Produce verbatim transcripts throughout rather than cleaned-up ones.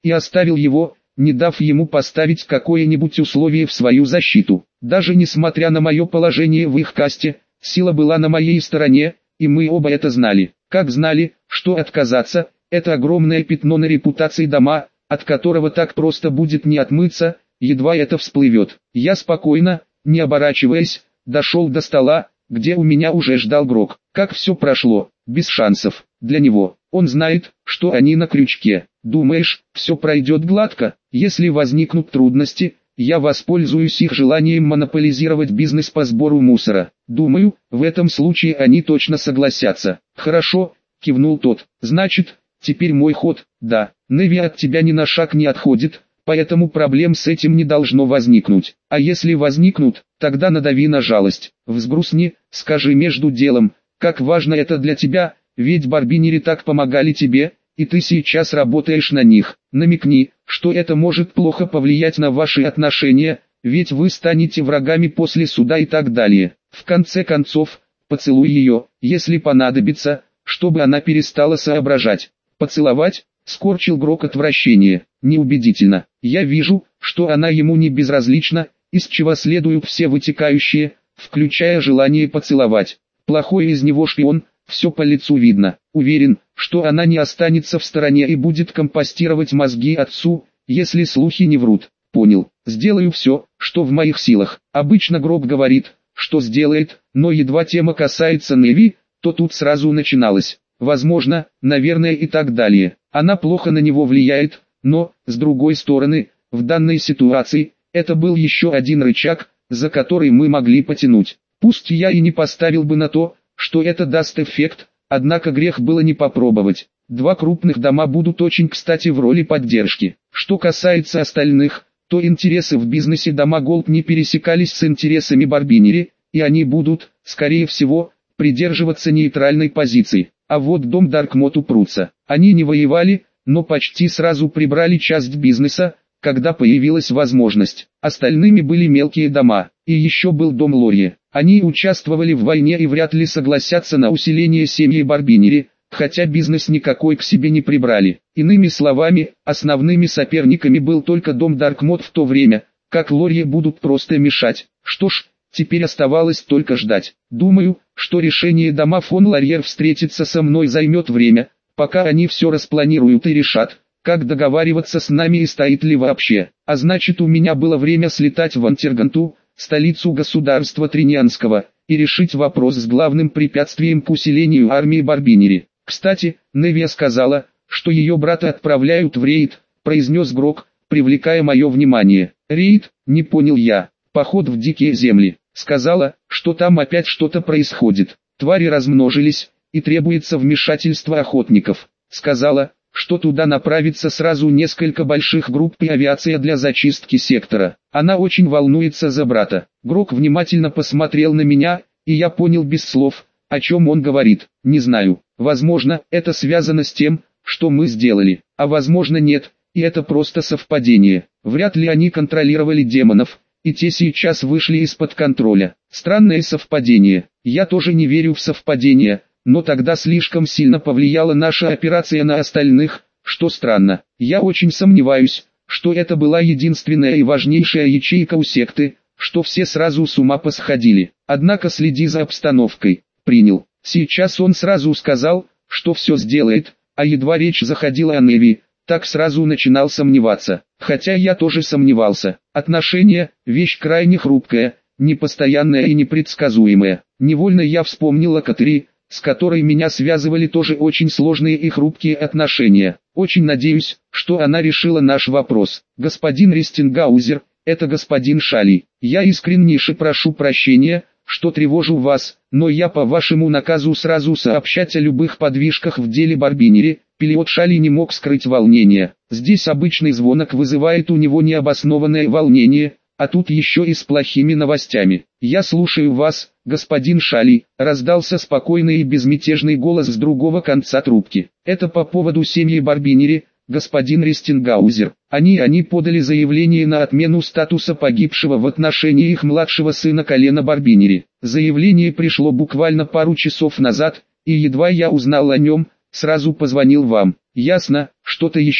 и оставил его, не дав ему поставить какое-нибудь условие в свою защиту. Даже несмотря на мое положение в их касте, сила была на моей стороне, и мы оба это знали. Как знали, что отказаться – это огромное пятно на репутации дома, от которого так просто будет не отмыться, едва это всплывет. Я спокойно, не оборачиваясь, дошел до стола, где у меня уже ждал Грок. Как все прошло, без шансов, для него. Он знает, что они на крючке. Думаешь, все пройдет гладко? Если возникнут трудности, я воспользуюсь их желанием монополизировать бизнес по сбору мусора. Думаю, в этом случае они точно согласятся. Хорошо, кивнул тот. Значит, теперь мой ход. Да, Неви от тебя ни на шаг не отходит, поэтому проблем с этим не должно возникнуть. А если возникнут, тогда надави на жалость. Взгрустни, скажи между делом, как важно это для тебя, ведь Барбинери так помогали тебе, и ты сейчас работаешь на них. Намекни, что это может плохо повлиять на ваши отношения, ведь вы станете врагами после суда и так далее. В конце концов, поцелуй ее, если понадобится, чтобы она перестала соображать. Поцеловать? Скорчил Грок отвращение. Неубедительно. Я вижу, что она ему не безразлична, из чего следуют все вытекающие, включая желание поцеловать. Плохой из него шпион, все по лицу видно. Уверен, что она не останется в стороне и будет компостировать мозги отцу, если слухи не врут. Понял. Сделаю все, что в моих силах. Обычно Грок говорит, что сделает, но едва тема касается Неви, то тут сразу начиналось. Возможно, наверное и так далее. Она плохо на него влияет, но, с другой стороны, в данной ситуации, это был еще один рычаг, за который мы могли потянуть. Пусть я и не поставил бы на то, что это даст эффект, однако грех было не попробовать. Два крупных дома будут очень кстати в роли поддержки. Что касается остальных, то интересы в бизнесе дома Голд не пересекались с интересами Барбинери, и они будут, скорее всего, придерживаться нейтральной позиции. А вот дом Даркмот упрутся. Они не воевали, но почти сразу прибрали часть бизнеса, когда появилась возможность. Остальными были мелкие дома, и еще был дом Лорье. Они участвовали в войне и вряд ли согласятся на усиление семьи Барбинери, хотя бизнес никакой к себе не прибрали. Иными словами, основными соперниками был только дом Даркмот в то время, как Лорье будут просто мешать. Что ж, теперь оставалось только ждать. Думаю, что решение дома фон Ларьер встретиться со мной займет время, пока они все распланируют и решат, как договариваться с нами и стоит ли вообще. А значит, у меня было время слетать в Антерганту, столицу государства Тринианского, и решить вопрос с главным препятствием к усилению армии Барбинери. Кстати, Неви сказала, что ее брата отправляют в рейд, произнес Грок, привлекая мое внимание. Рейд? Не понял я. Поход в дикие земли. Сказала, что там опять что-то происходит. Твари размножились, и требуется вмешательство охотников. Сказала, что туда направится сразу несколько больших групп и авиация для зачистки сектора. Она очень волнуется за брата. Грок внимательно посмотрел на меня, и я понял без слов, о чем он говорит. Не знаю, возможно, это связано с тем, что мы сделали, а возможно нет, и это просто совпадение. Вряд ли они контролировали демонов, и те сейчас вышли из-под контроля. Странное совпадение. Я тоже не верю в совпадения, но тогда слишком сильно повлияла наша операция на остальных, что странно. Я очень сомневаюсь, что это была единственная и важнейшая ячейка у секты, что все сразу с ума посходили. Однако следи за обстановкой. Принял. Сейчас он сразу сказал, что все сделает, а едва речь заходила о Неви, так сразу начинал сомневаться. Хотя я тоже сомневался. Отношения – вещь крайне хрупкая, непостоянная и непредсказуемая. Невольно я вспомнил о Катери, с которой меня связывали тоже очень сложные и хрупкие отношения. Очень надеюсь, что она решила наш вопрос. Господин Рестингаузер, это господин Шали. Я искреннейше прошу прощения, что тревожу вас, но я по вашему наказу сразу сообщать о любых подвижках в деле Барбинери. Пилот Шали не мог скрыть волнения. Здесь обычный звонок вызывает у него необоснованное волнение, а тут еще и с плохими новостями. «Я слушаю вас, господин Шали», — раздался спокойный и безмятежный голос с другого конца трубки. «Это по поводу семьи Барбинери, господин Рестингаузер. Они они подали заявление на отмену статуса погибшего в отношении их младшего сына Колена Барбинери. Заявление пришло буквально пару часов назад, и едва я узнал о нем, сразу позвонил вам». «Ясно, что-то еще?» —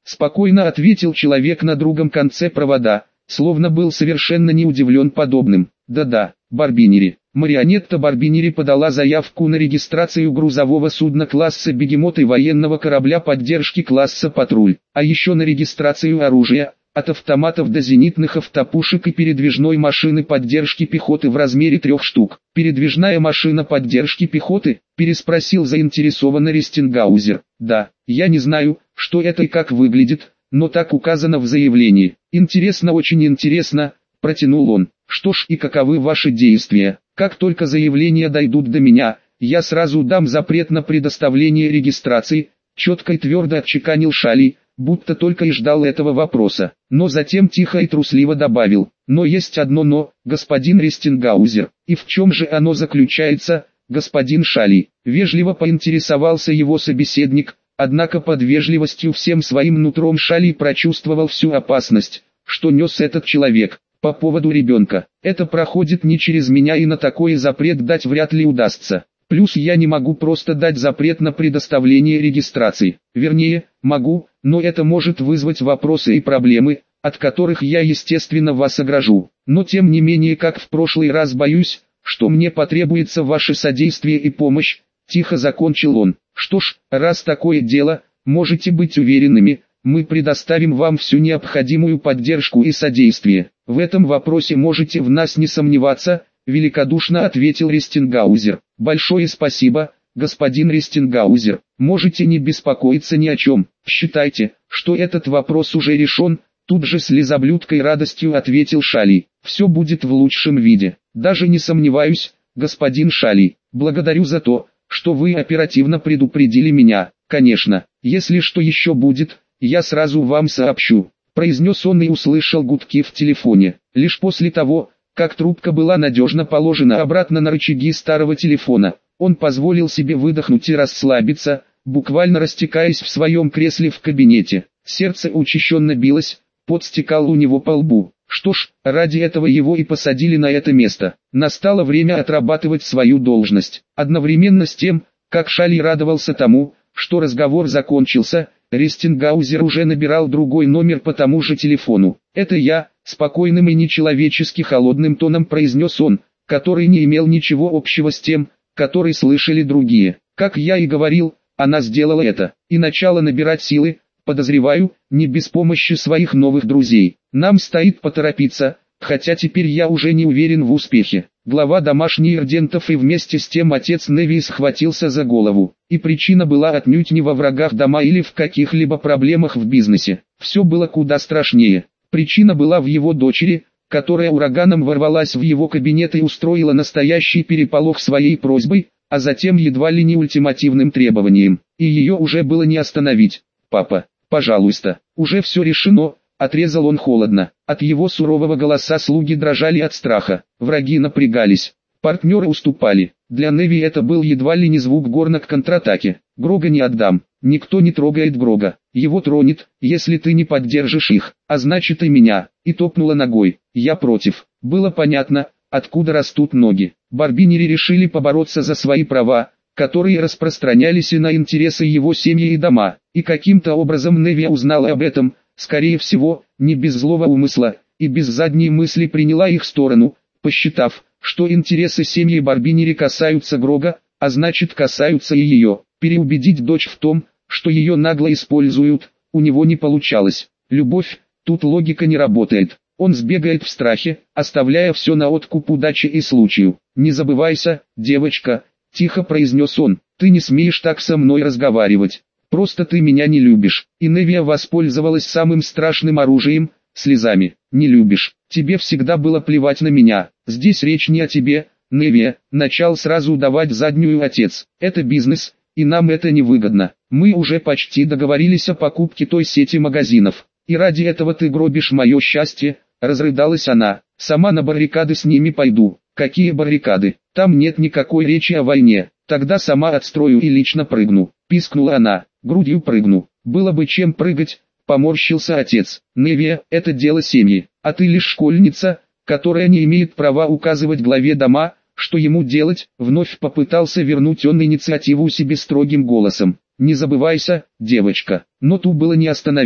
спокойно ответил человек на другом конце провода, словно был совершенно не удивлен подобным. Да-да, Барбинери. Марионетта Барбинери подала заявку на регистрацию грузового судна класса «Бегемот» и военного корабля поддержки класса «Патруль», а еще на регистрацию оружия, от автоматов до зенитных автопушек и передвижной машины поддержки пехоты в размере трех штук. «Передвижная машина поддержки пехоты?» – переспросил заинтересованный Рестингаузер. «Да, я не знаю, что это и как выглядит, но так указано в заявлении». «Интересно, очень интересно», – протянул он. «Что ж, и каковы ваши действия? Как только заявления дойдут до меня, я сразу дам запрет на предоставление регистрации», – четко и твердо отчеканил Шали, будто только и ждал этого вопроса. Но затем тихо и трусливо добавил: «Но есть одно «но», господин Рестингаузер. И в чем же оно заключается, господин Шали?» Вежливо поинтересовался его собеседник, однако под вежливостью всем своим нутром Шали прочувствовал всю опасность, что нес этот человек. «По поводу ребенка. Это проходит не через меня, и на такой запрет дать вряд ли удастся. Плюс я не могу просто дать запрет на предоставление регистрации. Вернее, могу, но это может вызвать вопросы и проблемы, от которых я естественно вас огражу. Но тем не менее, как в прошлый раз, боюсь, что мне потребуется ваше содействие и помощь», – тихо закончил он. «Что ж, раз такое дело, можете быть уверенными, мы предоставим вам всю необходимую поддержку и содействие. В этом вопросе можете в нас не сомневаться», – великодушно ответил Рестингаузер. «Большое спасибо, господин Рестингаузер. Можете не беспокоиться ни о чем. Считайте, что этот вопрос уже решен», – тут же с лизоблюдкой радостью ответил Шали. «Все будет в лучшем виде. Даже не сомневаюсь, господин Шали. Благодарю за то, что вы оперативно предупредили меня. Конечно, если что еще будет, я сразу вам сообщу», – произнес он и услышал гудки в телефоне. Лишь после того, как трубка была надежно положена обратно на рычаги старого телефона, он позволил себе выдохнуть и расслабиться, буквально растекаясь в своем кресле в кабинете. Сердце учащенно билось, пот стекал у него по лбу. Что ж, ради этого его и посадили на это место. Настало время отрабатывать свою должность. Одновременно с тем, как Шали радовался тому, что разговор закончился, Рестингаузер уже набирал другой номер по тому же телефону. «Это я», — спокойным и нечеловечески холодным тоном произнес он, который не имел ничего общего с тем, который слышали другие. «Как я и говорил, она сделала это, и начала набирать силы, подозреваю, не без помощи своих новых друзей. Нам стоит поторопиться, хотя теперь я уже не уверен в успехе». Глава домашних Ирдентов и вместе с тем отец Неви схватился за голову. И причина была отнюдь не во врагах дома или в каких-либо проблемах в бизнесе. Все было куда страшнее. Причина была в его дочери, которая ураганом ворвалась в его кабинет и устроила настоящий переполох своей просьбой, а затем едва ли не ультимативным требованием. И ее уже было не остановить. «Папа, пожалуйста, уже все решено», — отрезал он холодно. От его сурового голоса слуги дрожали от страха, враги напрягались, партнеры уступали. Для Неви это был едва ли не звук горна к контратаке. «Грога не отдам, никто не трогает Грога, его тронет, если ты не поддержишь их, а значит и меня», и топнула ногой. «Я против». Было понятно, откуда растут ноги. Барбинери решили побороться за свои права, которые распространялись и на интересы его семьи и дома, и каким-то образом Неви узнала об этом, скорее всего, не без злого умысла, и без задней мысли приняла их сторону, посчитав, что интересы семьи Барбинери касаются Грога, а значит касаются и ее. Переубедить дочь в том, что ее нагло используют, у него не получалось. Любовь, тут логика не работает. Он сбегает в страхе, оставляя все на откуп удачи и случаю. «Не забывайся, девочка», — тихо произнес он, — «ты не смеешь так со мной разговаривать. Просто ты меня не любишь». И Невия воспользовалась самым страшным оружием — слезами. «Не любишь. Тебе всегда было плевать на меня. Здесь речь не о тебе, Невия», — начал сразу давать заднюю отец. «Это бизнес, и нам это невыгодно. Мы уже почти договорились о покупке той сети магазинов. И ради этого ты гробишь мое счастье», — разрыдалась она. «Сама на баррикады с ними пойду». «Какие баррикады? Там нет никакой речи о войне. Тогда сама отстрою и лично прыгну», — пискнула она. «Грудью прыгну. Было бы чем прыгать», — поморщился отец. «Невия, это дело семьи, а ты лишь школьница, которая не имеет права указывать главе дома, что ему делать», — вновь попытался вернуть он инициативу себе строгим голосом. «Не забывайся, девочка». Но ту было не остановить.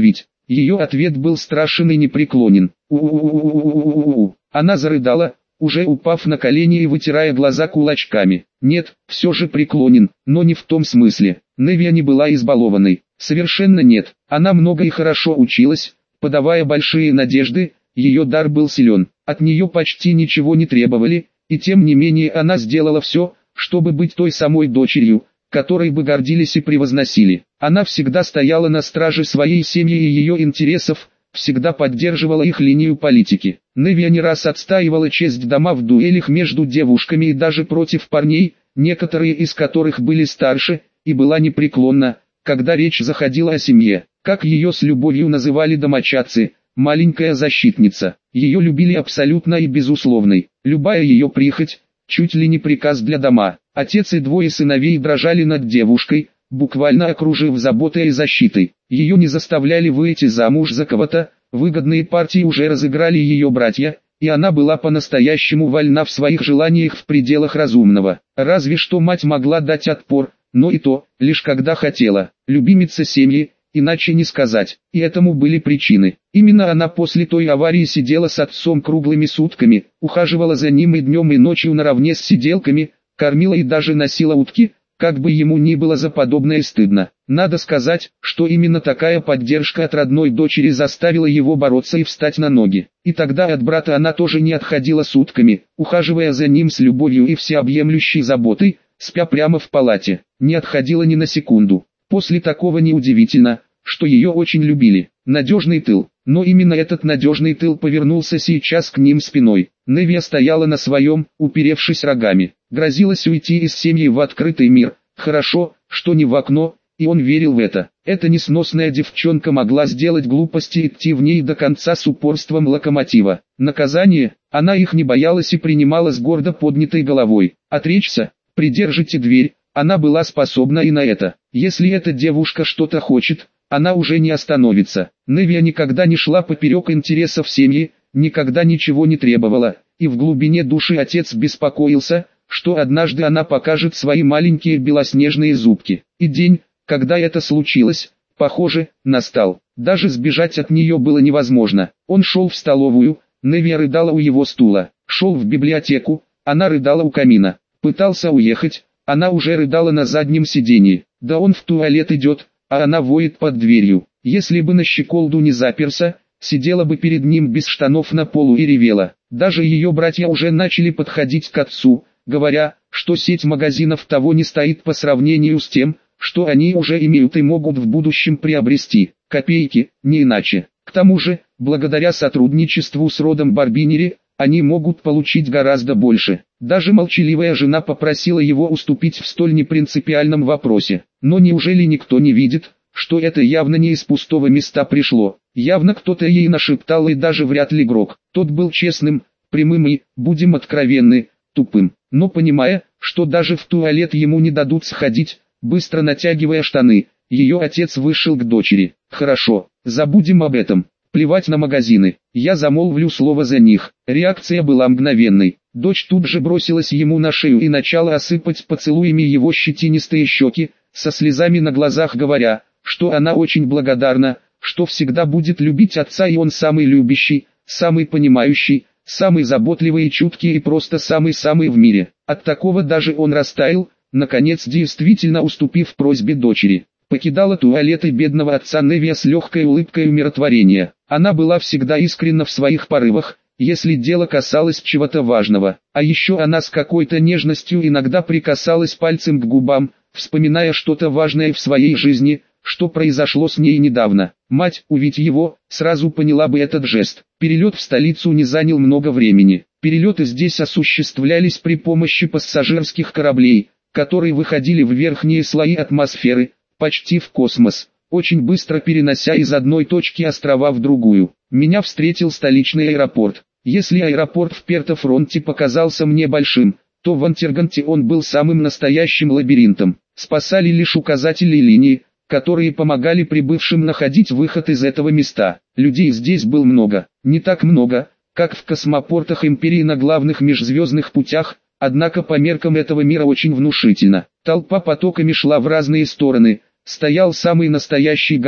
Ее ответ был страшен и непреклонен. У-у-у-у-у-у-у-у. Она зарыдала, уже упав на колени и вытирая глаза кулачками. Нет, все же преклонен, но не в том смысле. Невия не была избалованной. Совершенно нет. Она много и хорошо училась, подавая большие надежды, ее дар был силен. От нее почти ничего не требовали, и тем не менее она сделала все, чтобы быть той самой дочерью, которой бы гордились и превозносили. Она всегда стояла на страже своей семьи и ее интересов, всегда поддерживала их линию политики. Невия не раз отстаивала честь дома в дуэлях между девушками и даже против парней, некоторые из которых были старше, и была непреклонна, когда речь заходила о семье. Как ее с любовью называли домочадцы, маленькая защитница. Ее любили абсолютно и безусловной. Любая ее прихоть, чуть ли не приказ для дома. Отец и двое сыновей дрожали над девушкой, буквально окружив заботой и защитой. Ее не заставляли выйти замуж за кого-то, выгодные партии уже разыграли ее братья, и она была по-настоящему вольна в своих желаниях в пределах разумного. Разве что мать могла дать отпор, но и то, лишь когда хотела. Любимица семьи, иначе не сказать, и этому были причины. Именно она после той аварии сидела с отцом круглыми сутками, ухаживала за ним и днем и ночью наравне с сиделками, кормила и даже носила утки, как бы ему ни было за подобное стыдно. Надо сказать, что именно такая поддержка от родной дочери заставила его бороться и встать на ноги. И тогда от брата она тоже не отходила сутками, ухаживая за ним с любовью и всеобъемлющей заботой, спя прямо в палате, не отходила ни на секунду. После такого неудивительно, что ее очень любили. Надежный тыл. Но именно этот надежный тыл повернулся сейчас к ним спиной. Невия стояла на своем, уперевшись рогами. Грозилась уйти из семьи в открытый мир. Хорошо, что не в окно, и он верил в это. Эта несносная девчонка могла сделать глупости и идти в ней до конца с упорством локомотива. Наказание, она их не боялась и принимала с гордо поднятой головой. Отречься, придержите дверь. Она была способна и на это. Если эта девушка что-то хочет, она уже не остановится. Невия никогда не шла поперек интересов семьи, никогда ничего не требовала, и в глубине души отец беспокоился, что однажды она покажет свои маленькие белоснежные зубки. И день, когда это случилось, похоже, настал. Даже сбежать от нее было невозможно. Он шел в столовую, Невия рыдала у его стула. Шел в библиотеку, она рыдала у камина. Пытался уехать, она уже рыдала на заднем сиденье. Да он в туалет идет, а она воет под дверью. Если бы на щеколду не заперся, сидела бы перед ним без штанов на полу и ревела. Даже ее братья уже начали подходить к отцу, говоря, что сеть магазинов того не стоит по сравнению с тем, что они уже имеют и могут в будущем приобрести. Копейки, не иначе. К тому же, благодаря сотрудничеству с родом Барбинери, они могут получить гораздо больше. Даже молчаливая жена попросила его уступить в столь непринципиальном вопросе. Но неужели никто не видит, что это явно не из пустого места пришло? Явно кто-то ей нашептал, и даже вряд ли Грок. Тот был честным, прямым и, будем откровенны, тупым. Но понимая, что даже в туалет ему не дадут сходить, быстро натягивая штаны, ее отец вышел к дочери. «Хорошо, забудем об этом. Плевать на магазины, я замолвлю слово за них». Реакция была мгновенной. Дочь тут же бросилась ему на шею и начала осыпать поцелуями его щетинистые щеки, со слезами на глазах говоря, что она очень благодарна, что всегда будет любить отца, и он самый любящий, самый понимающий, самый заботливый и чуткий и просто самый-самый в мире. От такого даже он растаял, наконец действительно уступив просьбе дочери. Покидала туалеты бедного отца Невия с легкой улыбкой умиротворения. Она была всегда искренна в своих порывах, если дело касалось чего-то важного. А еще она с какой-то нежностью иногда прикасалась пальцем к губам, вспоминая что-то важное в своей жизни, что произошло с ней недавно. Мать, увидев его, сразу поняла бы этот жест. Перелет в столицу не занял много времени. Перелеты здесь осуществлялись при помощи пассажирских кораблей, которые выходили в верхние слои атмосферы, почти в космос, очень быстро перенося из одной точки острова в другую. Меня встретил столичный аэропорт. Если аэропорт в Перто-Фронте показался мне большим, то в Антерганте он был самым настоящим лабиринтом. Спасали лишь указатели линии, которые помогали прибывшим находить выход из этого места. Людей здесь было много, не так много, как в космопортах империи на главных межзвездных путях, однако по меркам этого мира очень внушительно. Толпа потоками шла в разные стороны, стоял самый настоящий гам,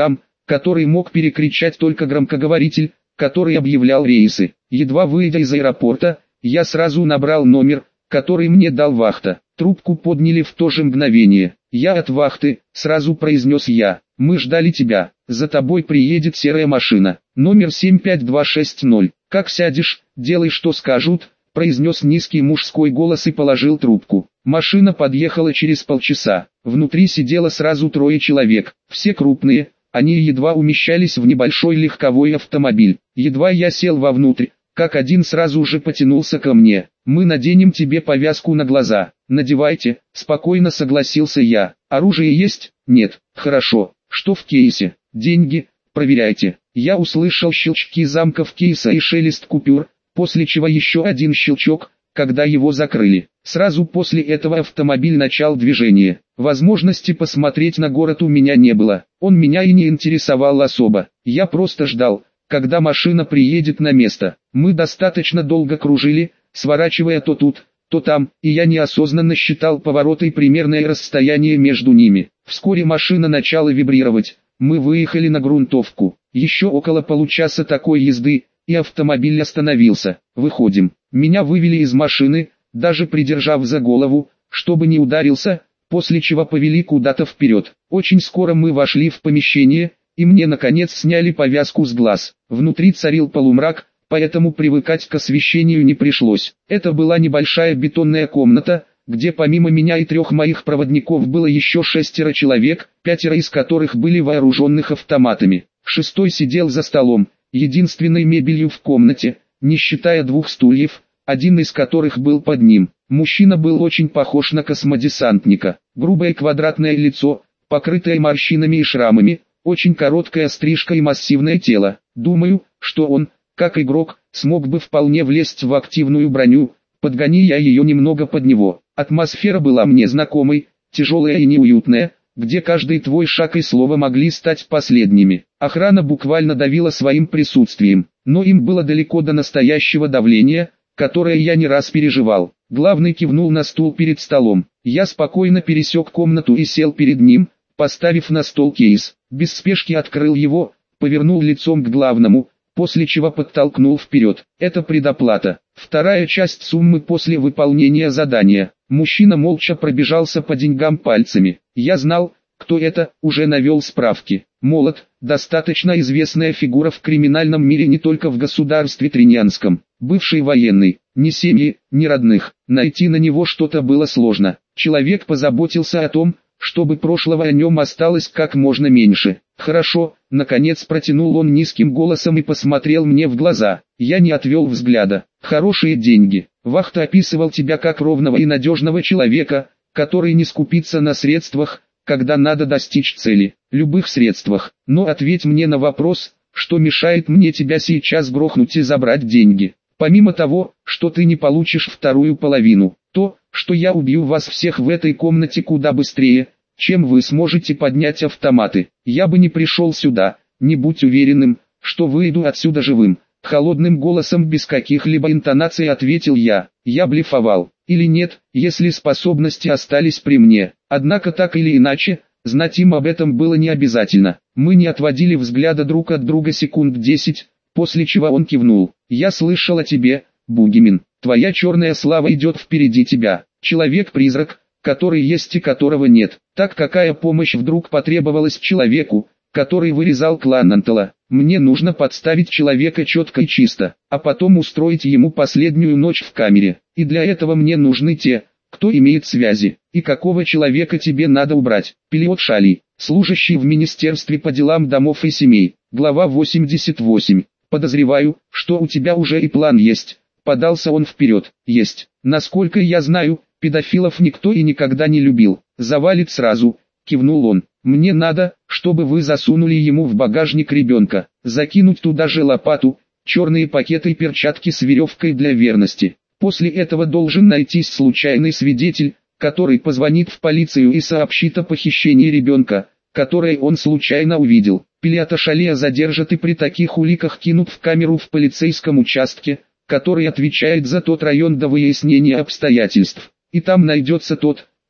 который мог перекричать только громкоговоритель, который объявлял рейсы. Едва выйдя из аэропорта, я сразу набрал номер, который мне дал вахта. Трубку подняли в то же мгновение. «Я от вахты», — сразу произнес я. «Мы ждали тебя. За тобой приедет серая машина. Номер семь пять два шесть ноль. Как сядешь, делай что скажут», — произнес низкий мужской голос и положил трубку. Машина подъехала через полчаса. Внутри сидело сразу трое человек. Все крупные, они едва умещались в небольшой легковой автомобиль. Едва я сел вовнутрь, как один сразу же потянулся ко мне. «Мы наденем тебе повязку на глаза». «Надевайте», — спокойно согласился я. «Оружие есть?» «Нет». «Хорошо. Что в кейсе?» «Деньги. Проверяйте». Я услышал щелчки замков кейса и шелест купюр, после чего еще один щелчок, когда его закрыли. Сразу после этого автомобиль начал движение. Возможности посмотреть на город у меня не было. Он меня и не интересовал особо. Я просто ждал, когда машина приедет на место. Мы достаточно долго кружили, сворачивая то тут, то там, и я неосознанно считал повороты и примерное расстояние между ними. Вскоре машина начала вибрировать. Мы выехали на грунтовку. Еще около получаса такой езды, и автомобиль остановился. Выходим. Меня вывели из машины, даже придержав за голову, чтобы не ударился, после чего повели куда-то вперед. Очень скоро мы вошли в помещение, и мне наконец сняли повязку с глаз. Внутри царил полумрак, поэтому привыкать к освещению не пришлось. Это была небольшая бетонная комната, где помимо меня и трех моих проводников было еще шестеро человек, пятеро из которых были вооруженных автоматами. Шестой сидел за столом, единственной мебелью в комнате, не считая двух стульев, один из которых был под ним. Мужчина был очень похож на космодесантника. Грубое квадратное лицо, покрытое морщинами и шрамами, очень короткая стрижка и массивное тело. Думаю, что он, как игрок, смог бы вполне влезть в активную броню, подгони я ее немного под него. Атмосфера была мне знакомой, тяжелая и неуютная, где каждый твой шаг и слово могли стать последними. Охрана буквально давила своим присутствием, но им было далеко до настоящего давления, которое я не раз переживал. Главный кивнул на стул перед столом. Я спокойно пересек комнату и сел перед ним, поставив на стол кейс. Без спешки открыл его, повернул лицом к главному, после чего подтолкнул вперед. Это предоплата. Вторая часть суммы после выполнения задания. Мужчина молча пробежался по деньгам пальцами. Я знал, кто это, уже навел справки. Молот, достаточно известная фигура в криминальном мире не только в государстве Триньянском. Бывший военный, ни семьи, ни родных. Найти на него что-то было сложно. Человек позаботился о том, чтобы прошлого о нем осталось как можно меньше. «Хорошо», — наконец протянул он низким голосом и посмотрел мне в глаза. Я не отвел взгляда. «Хорошие деньги. Вахта описывал тебя как ровного и надежного человека, который не скупится на средствах, когда надо достичь цели, любых средствах. Но ответь мне на вопрос, что мешает мне тебя сейчас грохнуть и забрать деньги. Помимо того, что ты не получишь вторую половину, то, что я убью вас всех в этой комнате куда быстрее, чем вы сможете поднять автоматы. Я бы не пришел сюда, не будь уверенным, что выйду отсюда живым». Холодным голосом без каких-либо интонаций ответил я. Я блефовал. Или нет, если способности остались при мне. Однако так или иначе, знать им об этом было не обязательно. Мы не отводили взгляда друг от друга секунд десять, после чего он кивнул. «Я слышал о тебе, Бугимин. Твоя черная слава идет впереди тебя. Человек-призрак, который есть и которого нет. Так какая помощь вдруг потребовалась человеку, который вырезал клан Антала? Мне нужно подставить человека четко и чисто, а потом устроить ему последнюю ночь в камере. И для этого мне нужны те, кто имеет связи. И какого человека тебе надо убрать?» Пилот Шали, служащий в Министерстве по делам домов и семей. Глава восемьдесят восемь. «Подозреваю, что у тебя уже и план есть». Подался он вперед. «Есть. Насколько я знаю, педофилов никто и никогда не любил. Завалит сразу», кивнул он. «Мне надо, чтобы вы засунули ему в багажник ребенка, закинуть туда же лопату, черные пакеты и перчатки с веревкой для верности. После этого должен найтись случайный свидетель, который позвонит в полицию и сообщит о похищении ребенка, которое он случайно увидел. Пилота Шалия задержат и при таких уликах кинут в камеру в полицейском участке, который отвечает за тот район до выяснения обстоятельств. И там найдется тот,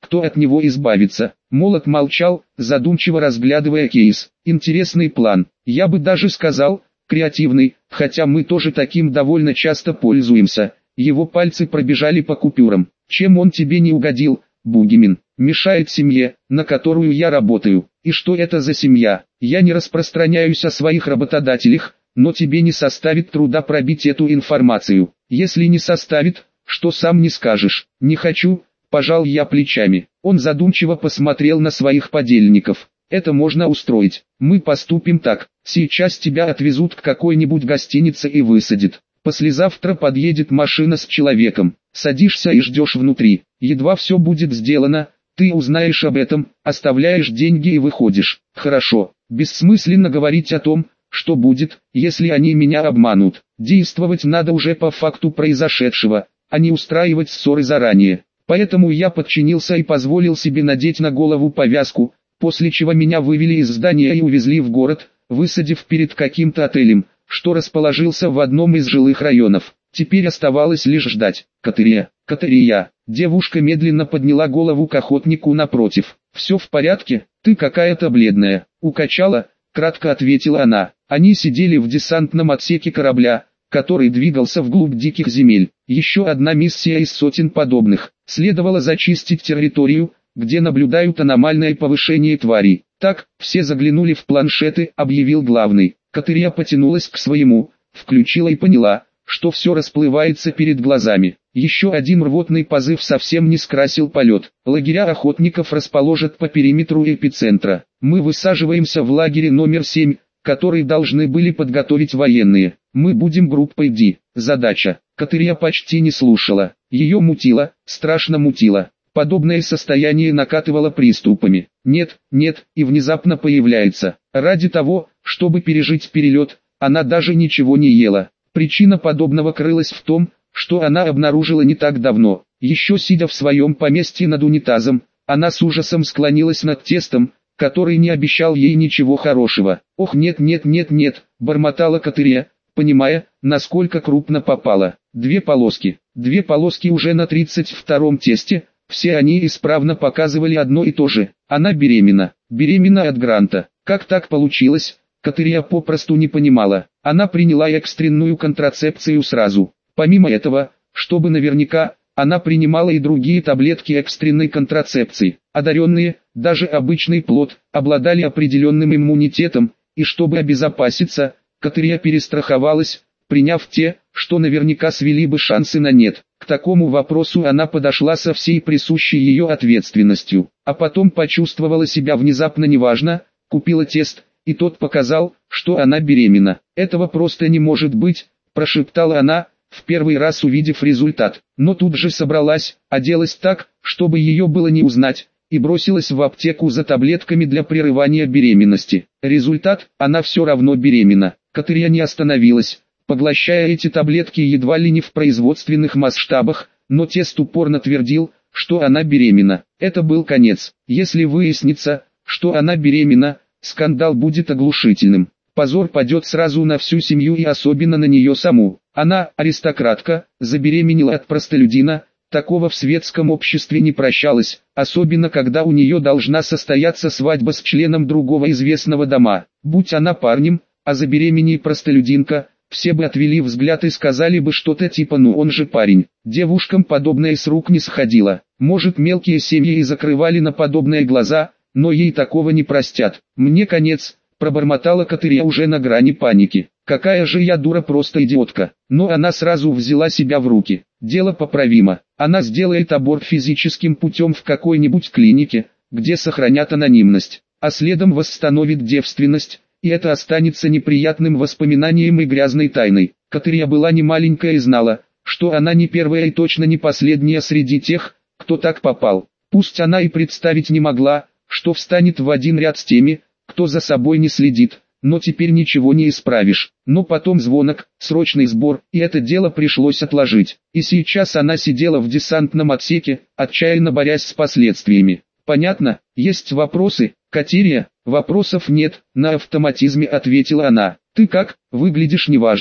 кто от него избавится. Молот молчал, задумчиво разглядывая кейс. Интересный план, я бы даже сказал, креативный, хотя мы тоже таким довольно часто пользуемся. Его пальцы пробежали по купюрам. Чем он тебе не угодил, Бугимин? Мешает семье, на которую я работаю. И что это за семья? Я не распространяюсь о своих работодателях, но тебе не составит труда пробить эту информацию. Если не составит, что сам не скажешь. Не хочу, пожал я плечами. Он задумчиво посмотрел на своих подельников. Это можно устроить. Мы поступим так. Сейчас тебя отвезут к какой-нибудь гостинице и высадят. Послезавтра подъедет машина с человеком. Садишься и ждешь внутри. Едва все будет сделано, ты узнаешь об этом, оставляешь деньги и выходишь. Хорошо. Бессмысленно говорить о том, что будет, если они меня обманут. Действовать надо уже по факту произошедшего, а не устраивать ссоры заранее. Поэтому я подчинился и позволил себе надеть на голову повязку, после чего меня вывели из здания и увезли в город, высадив перед каким-то отелем, что расположился в одном из жилых районов. Теперь оставалось лишь ждать. Катерия, Катерия. Девушка медленно подняла голову к охотнику напротив. «Все в порядке? Ты какая-то бледная». «Укачала», кратко ответила она. Они сидели в десантном отсеке корабля, который двигался вглубь диких земель. Еще одна миссия из сотен подобных. Следовало зачистить территорию, где наблюдают аномальное повышение тварей. Так, все заглянули в планшеты, объявил главный. Катерия потянулась к своему, включила и поняла, что все расплывается перед глазами. Еще один рвотный позыв совсем не скрасил полет. Лагеря охотников расположат по периметру эпицентра. Мы высаживаемся в лагере номер семь, который должны были подготовить военные. Мы будем группой Ди. Задача. Катерия почти не слушала. Ее мутило, страшно мутило. Подобное состояние накатывало приступами. Нет, нет, и внезапно появляется. Ради того, чтобы пережить перелет, она даже ничего не ела. Причина подобного крылась в том, что она обнаружила не так давно. Еще сидя в своем поместье над унитазом, она с ужасом склонилась над тестом, который не обещал ей ничего хорошего. «Ох, нет, нет, нет, нет», — бормотала Катерия, понимая, насколько крупно попала. Две полоски. Две полоски уже на тридцать втором тесте, все они исправно показывали одно и то же. Она беременна. Беременна от Гранта. Как так получилось? Катерия попросту не понимала. Она приняла экстренную контрацепцию сразу. Помимо этого, чтобы наверняка, она принимала и другие таблетки экстренной контрацепции. Одаренные, даже обычный плод, обладали определенным иммунитетом, и чтобы обезопаситься, Катерия перестраховалась, приняв те, что наверняка свели бы шансы на нет. К такому вопросу она подошла со всей присущей ее ответственностью, а потом почувствовала себя внезапно неважно, купила тест, и тот показал, что она беременна. «Этого просто не может быть», – прошептала она, в первый раз увидев результат, но тут же собралась, оделась так, чтобы ее было не узнать, и бросилась в аптеку за таблетками для прерывания беременности. Результат – она все равно беременна. Катерия не остановилась, поглощая эти таблетки едва ли не в производственных масштабах, но тест упорно твердил, что она беременна. Это был конец. Если выяснится, что она беременна, скандал будет оглушительным. Позор падет сразу на всю семью и особенно на нее саму. Она, аристократка, забеременела от простолюдина, такого в светском обществе не прощалось, особенно когда у нее должна состояться свадьба с членом другого известного дома. Будь она парнем, а забеременей простолюдинка, все бы отвели взгляд и сказали бы что-то типа «ну он же парень». Девушкам подобное с рук не сходило. Может, мелкие семьи и закрывали на подобное глаза, но ей такого не простят. «Мне конец», — пробормотала Катерия уже на грани паники. «Какая же я дура, просто идиотка». Но она сразу взяла себя в руки. Дело поправимо. Она сделает аборт физическим путем в какой-нибудь клинике, где сохранят анонимность, а следом восстановит девственность, и это останется неприятным воспоминанием и грязной тайной. Катерия была не маленькая и знала, что она не первая и точно не последняя среди тех, кто так попал. Пусть она и представить не могла, что встанет в один ряд с теми, кто за собой не следит, но теперь ничего не исправишь. Но потом звонок, срочный сбор, и это дело пришлось отложить. И сейчас она сидела в десантном отсеке, отчаянно борясь с последствиями. «Понятно, есть вопросы, Катерия?» «Вопросов нет», — на автоматизме ответила она. «Ты как, выглядишь неважно».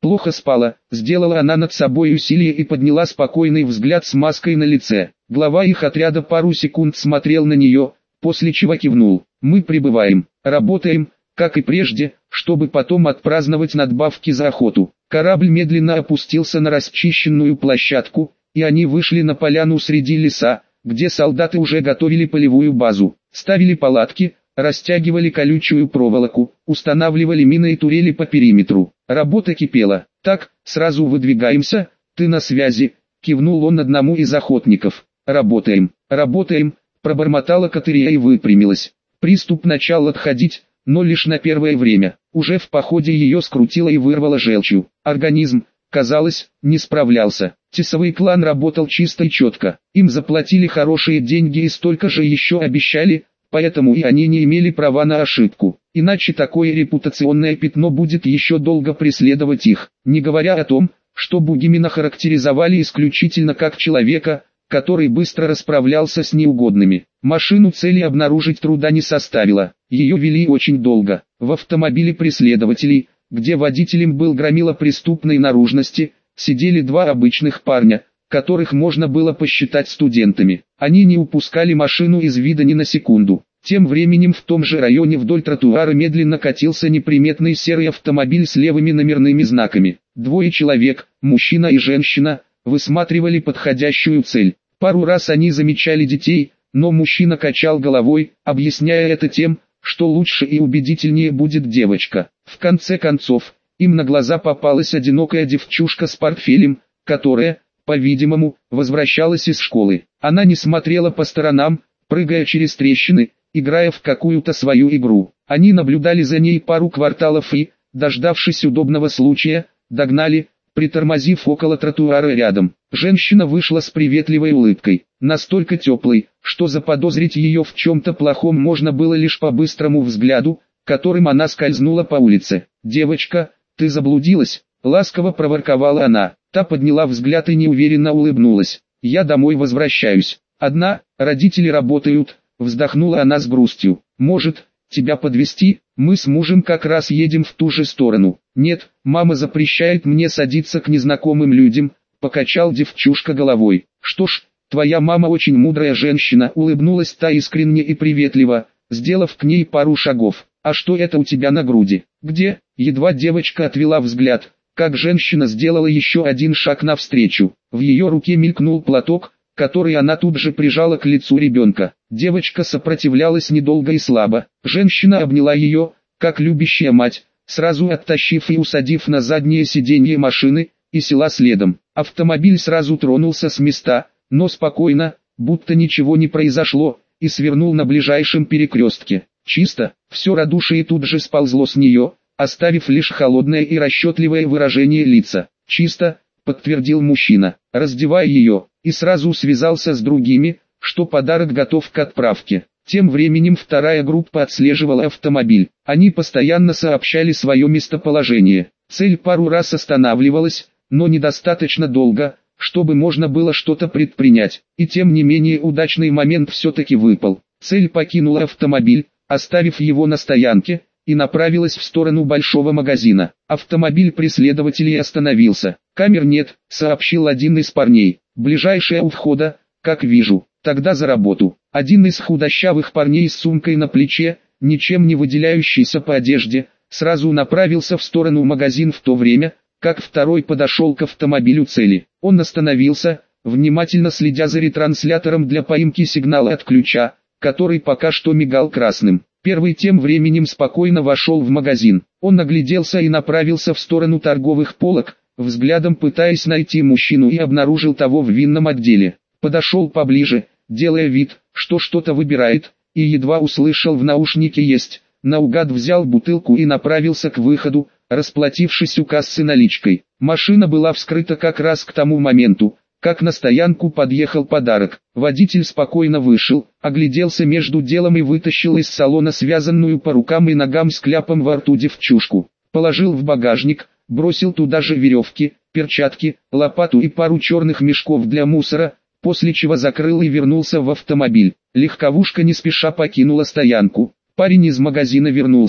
Плохо спала, сделала она над собой усилие и подняла спокойный взгляд с маской на лице. Глава их отряда пару секунд смотрел на нее, после чего кивнул. Мы прибываем, работаем, как и прежде, чтобы потом отпраздновать надбавки за охоту. Корабль медленно опустился на расчищенную площадку, и они вышли на поляну среди леса, где солдаты уже готовили полевую базу, ставили палатки, растягивали колючую проволоку, устанавливали мины и турели по периметру. Работа кипела. «Так, сразу выдвигаемся, ты на связи», — кивнул он одному из охотников. «Работаем, работаем», — пробормотала Катерия и выпрямилась. Приступ начал отходить, но лишь на первое время. Уже в походе ее скрутило и вырвало желчью. Организм, казалось, не справлялся. Тесовый клан работал чисто и четко. Им заплатили хорошие деньги и столько же еще обещали, поэтому и они не имели права на ошибку. Иначе такое репутационное пятно будет еще долго преследовать их. Не говоря о том, что Бугимина характеризовали исключительно как человека, который быстро расправлялся с неугодными. Машину цели обнаружить труда не составило. Ее вели очень долго. В автомобиле преследователей, где водителем был громила преступной наружности, сидели два обычных парня, которых можно было посчитать студентами. Они не упускали машину из вида ни на секунду. Тем временем в том же районе вдоль тротуара медленно катился неприметный серый автомобиль с левыми номерными знаками. Двое человек, мужчина и женщина, высматривали подходящую цель. Пару раз они замечали детей, но мужчина качал головой, объясняя это тем, что лучше и убедительнее будет девочка. В конце концов, им на глаза попалась одинокая девчушка с портфелем, которая, по-видимому, возвращалась из школы. Она не смотрела по сторонам, прыгая через трещины, играя в какую-то свою игру. Они наблюдали за ней пару кварталов и, дождавшись удобного случая, догнали, притормозив около тротуара рядом. Женщина вышла с приветливой улыбкой, настолько теплой, что заподозрить ее в чем-то плохом можно было лишь по быстрому взгляду, которым она скользнула по улице. «Девочка, ты заблудилась?» — ласково проворковала она. Та подняла взгляд и неуверенно улыбнулась. «Я домой возвращаюсь. Одна, родители работают», — вздохнула она с грустью. «Может, тебя подвезти? Мы с мужем как раз едем в ту же сторону». «Нет, мама запрещает мне садиться к незнакомым людям», — покачал девчушка головой. «Что ж, твоя мама очень мудрая женщина», — улыбнулась та искренне и приветливо, сделав к ней пару шагов. «А что это у тебя на груди?» «Где?» Едва девочка отвела взгляд, как женщина сделала еще один шаг навстречу. В ее руке мелькнул платок, который она тут же прижала к лицу ребенка. Девочка сопротивлялась недолго и слабо. Женщина обняла ее, как любящая мать, сразу оттащив и усадив на заднее сиденье машины, и села следом. Автомобиль сразу тронулся с места, но спокойно, будто ничего не произошло, и свернул на ближайшем перекрестке. Чисто, все радушие тут же сползло с нее, оставив лишь холодное и расчетливое выражение лица. «Чисто», — подтвердил мужчина, раздевая ее, и сразу связался с другими, что подарок готов к отправке. Тем временем вторая группа отслеживала автомобиль. Они постоянно сообщали свое местоположение. Цель пару раз останавливалась, но недостаточно долго, чтобы можно было что-то предпринять. И тем не менее удачный момент все-таки выпал. Цель покинула автомобиль, оставив его на стоянке, и направилась в сторону большого магазина. Автомобиль преследователей остановился. «Камер нет», — сообщил один из парней. «Ближайшая у входа, как вижу. Тогда за работу». Один из худощавых парней с сумкой на плече, ничем не выделяющийся по одежде, сразу направился в сторону магазина в то время, как второй подошел к автомобилю цели. Он остановился, внимательно следя за ретранслятором для поимки сигнала от ключа, который пока что мигал красным. Первый тем временем спокойно вошел в магазин. Он огляделся и направился в сторону торговых полок, взглядом пытаясь найти мужчину, и обнаружил того в винном отделе. Подошел поближе, делая вид, что что-то выбирает, и едва услышал в наушнике «есть», наугад взял бутылку и направился к выходу, расплатившись у кассы наличкой. Машина была вскрыта как раз к тому моменту, как на стоянку подъехал подарок. Водитель спокойно вышел, огляделся между делом и вытащил из салона связанную по рукам и ногам с кляпом во рту девчушку. Положил в багажник, бросил туда же веревки, перчатки, лопату и пару черных мешков для мусора, после чего закрыл и вернулся в автомобиль. Легковушка не спеша покинула стоянку. Парень из магазина вернулся.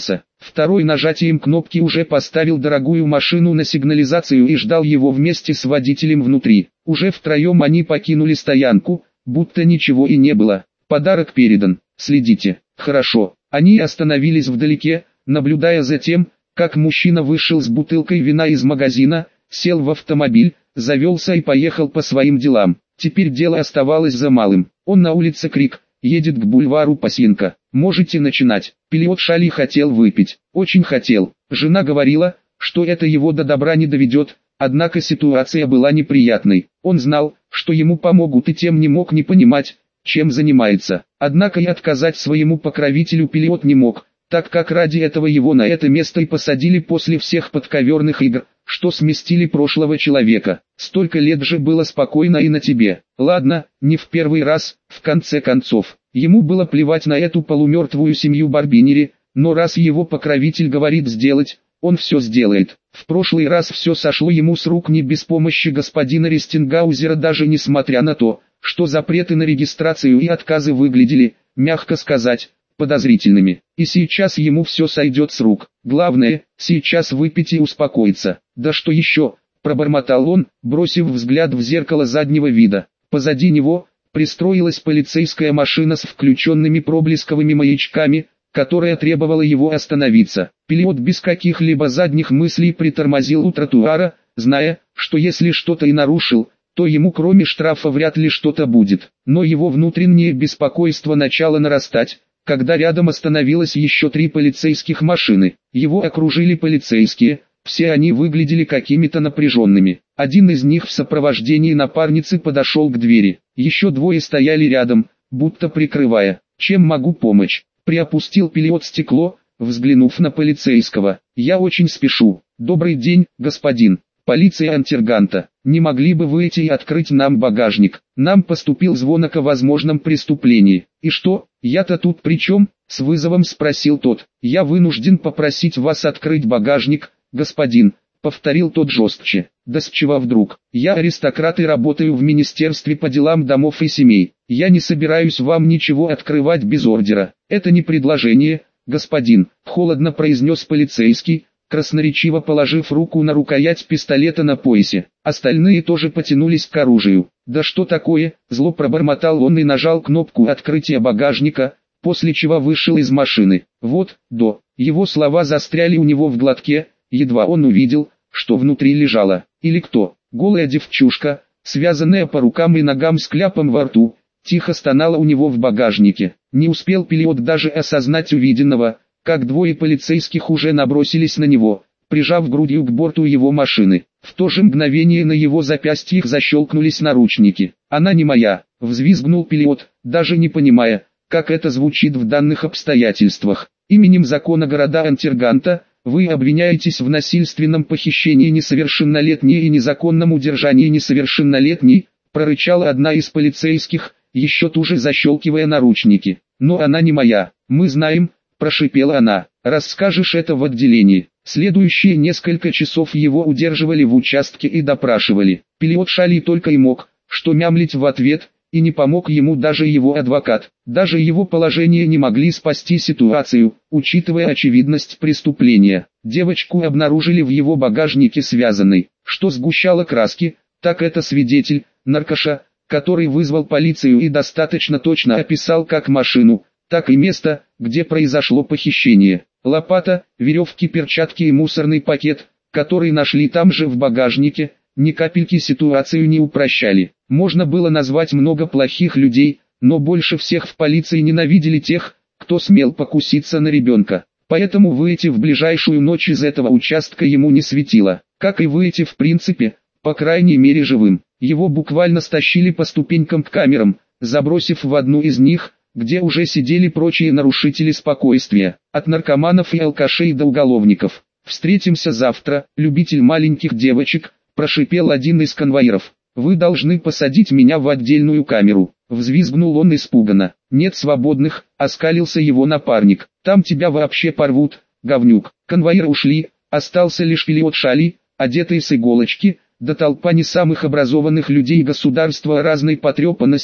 Второй нажатием кнопки уже поставил дорогую машину на сигнализацию и ждал его вместе с водителем внутри. Уже втроем они покинули стоянку, будто ничего и не было. Подарок передан, следите. Хорошо. Они остановились вдалеке, наблюдая за тем, как мужчина вышел с бутылкой вина из магазина, сел в автомобиль, завелся и поехал по своим делам. Теперь дело оставалось за малым. Он на улице Крик, едет к бульвару Пасенко. Можете начинать. Пилот Шали хотел выпить. Очень хотел. Жена говорила, что это его до добра не доведет, однако ситуация была неприятной. Он знал, что ему помогут, и тем не мог не понимать, чем занимается. Однако и отказать своему покровителю пилот не мог, так как ради этого его на это место и посадили после всех подковерных игр, что сместили прошлого человека. Столько лет же было спокойно и на тебе. Ладно, не в первый раз, в конце концов. Ему было плевать на эту полумертвую семью Барбинери, но раз его покровитель говорит сделать, он все сделает. В прошлый раз все сошло ему с рук не без помощи господина Рестингаузера, даже несмотря на то, что запреты на регистрацию и отказы выглядели, мягко сказать, подозрительными. И сейчас ему все сойдет с рук. Главное, сейчас выпить и успокоиться. Да что еще, пробормотал он, бросив взгляд в зеркало заднего вида. Позади него пристроилась полицейская машина с включенными проблесковыми маячками, которая требовала его остановиться. Пилот без каких-либо задних мыслей притормозил у тротуара, зная, что если что-то и нарушил, то ему кроме штрафа вряд ли что-то будет. Но его внутреннее беспокойство начало нарастать, когда рядом остановилось еще три полицейских машины. Его окружили полицейские, все они выглядели какими-то напряженными. Один из них в сопровождении напарницы подошел к двери. Еще двое стояли рядом, будто прикрывая. «Чем могу помочь?» Приопустил пилот стекло, взглянув на полицейского. «Я очень спешу. Добрый день, господин. Полиция Антерганта. Не могли бы выйти и открыть нам багажник? Нам поступил звонок о возможном преступлении». «И что, я-то тут при чем?» — с вызовом спросил тот. «Я вынужден попросить вас открыть багажник, господин», — повторил тот жестче. «Да с чего вдруг? Я аристократ и работаю в Министерстве по делам домов и семей. Я не собираюсь вам ничего открывать без ордера. Это не предложение, господин», — холодно произнес полицейский, красноречиво положив руку на рукоять пистолета на поясе. Остальные тоже потянулись к оружию. «Да что такое?» — зло пробормотал он и нажал кнопку открытия багажника, после чего вышел из машины. Вот, до. Его слова застряли у него в глотке, едва он увидел, что внутри лежала. Или кто? Голая девчушка, связанная по рукам и ногам с кляпом во рту, тихо стонала у него в багажнике. Не успел пилот даже осознать увиденного, как двое полицейских уже набросились на него, прижав грудью к борту его машины. В то же мгновение на его запястьях защелкнулись наручники. «Она не моя», — взвизгнул пилот, даже не понимая, как это звучит в данных обстоятельствах. «Именем закона города Антерганта вы обвиняетесь в насильственном похищении несовершеннолетней и незаконном удержании несовершеннолетней», — прорычала одна из полицейских, еще туже защелкивая наручники. «Но она не моя, мы знаем», — прошипела она. «Расскажешь это в отделении». Следующие несколько часов его удерживали в участке и допрашивали. Пилот Шали только и мог, что мямлить в ответ, и не помог ему даже его адвокат. Даже его положение не могли спасти ситуацию, учитывая очевидность преступления. Девочку обнаружили в его багажнике связанной. Что сгущало краски, так это свидетель, наркоша, который вызвал полицию и достаточно точно описал как машину, так и место, где произошло похищение. Лопата, веревки, перчатки и мусорный пакет, который нашли там же в багажнике, ни капельки ситуацию не упрощали. Можно было назвать много плохих людей, но больше всех в полиции ненавидели тех, кто смел покуситься на ребенка. Поэтому выйти в ближайшую ночь из этого участка ему не светило. Как и выйти в принципе, по крайней мере живым. Его буквально стащили по ступенькам к камерам, забросив в одну из них, где уже сидели прочие нарушители спокойствия, от наркоманов и алкашей до уголовников. «Встретимся завтра, любитель маленьких девочек», — прошипел один из конвоиров. «Вы должны посадить меня в отдельную камеру», — взвизгнул он испуганно. «Нет свободных», — оскалился его напарник. «Там тебя вообще порвут, говнюк». Конвоиры ушли, остался лишь пилот Шали, одетый с иголочки, да толпа не самых образованных людей государства разной потрепанности,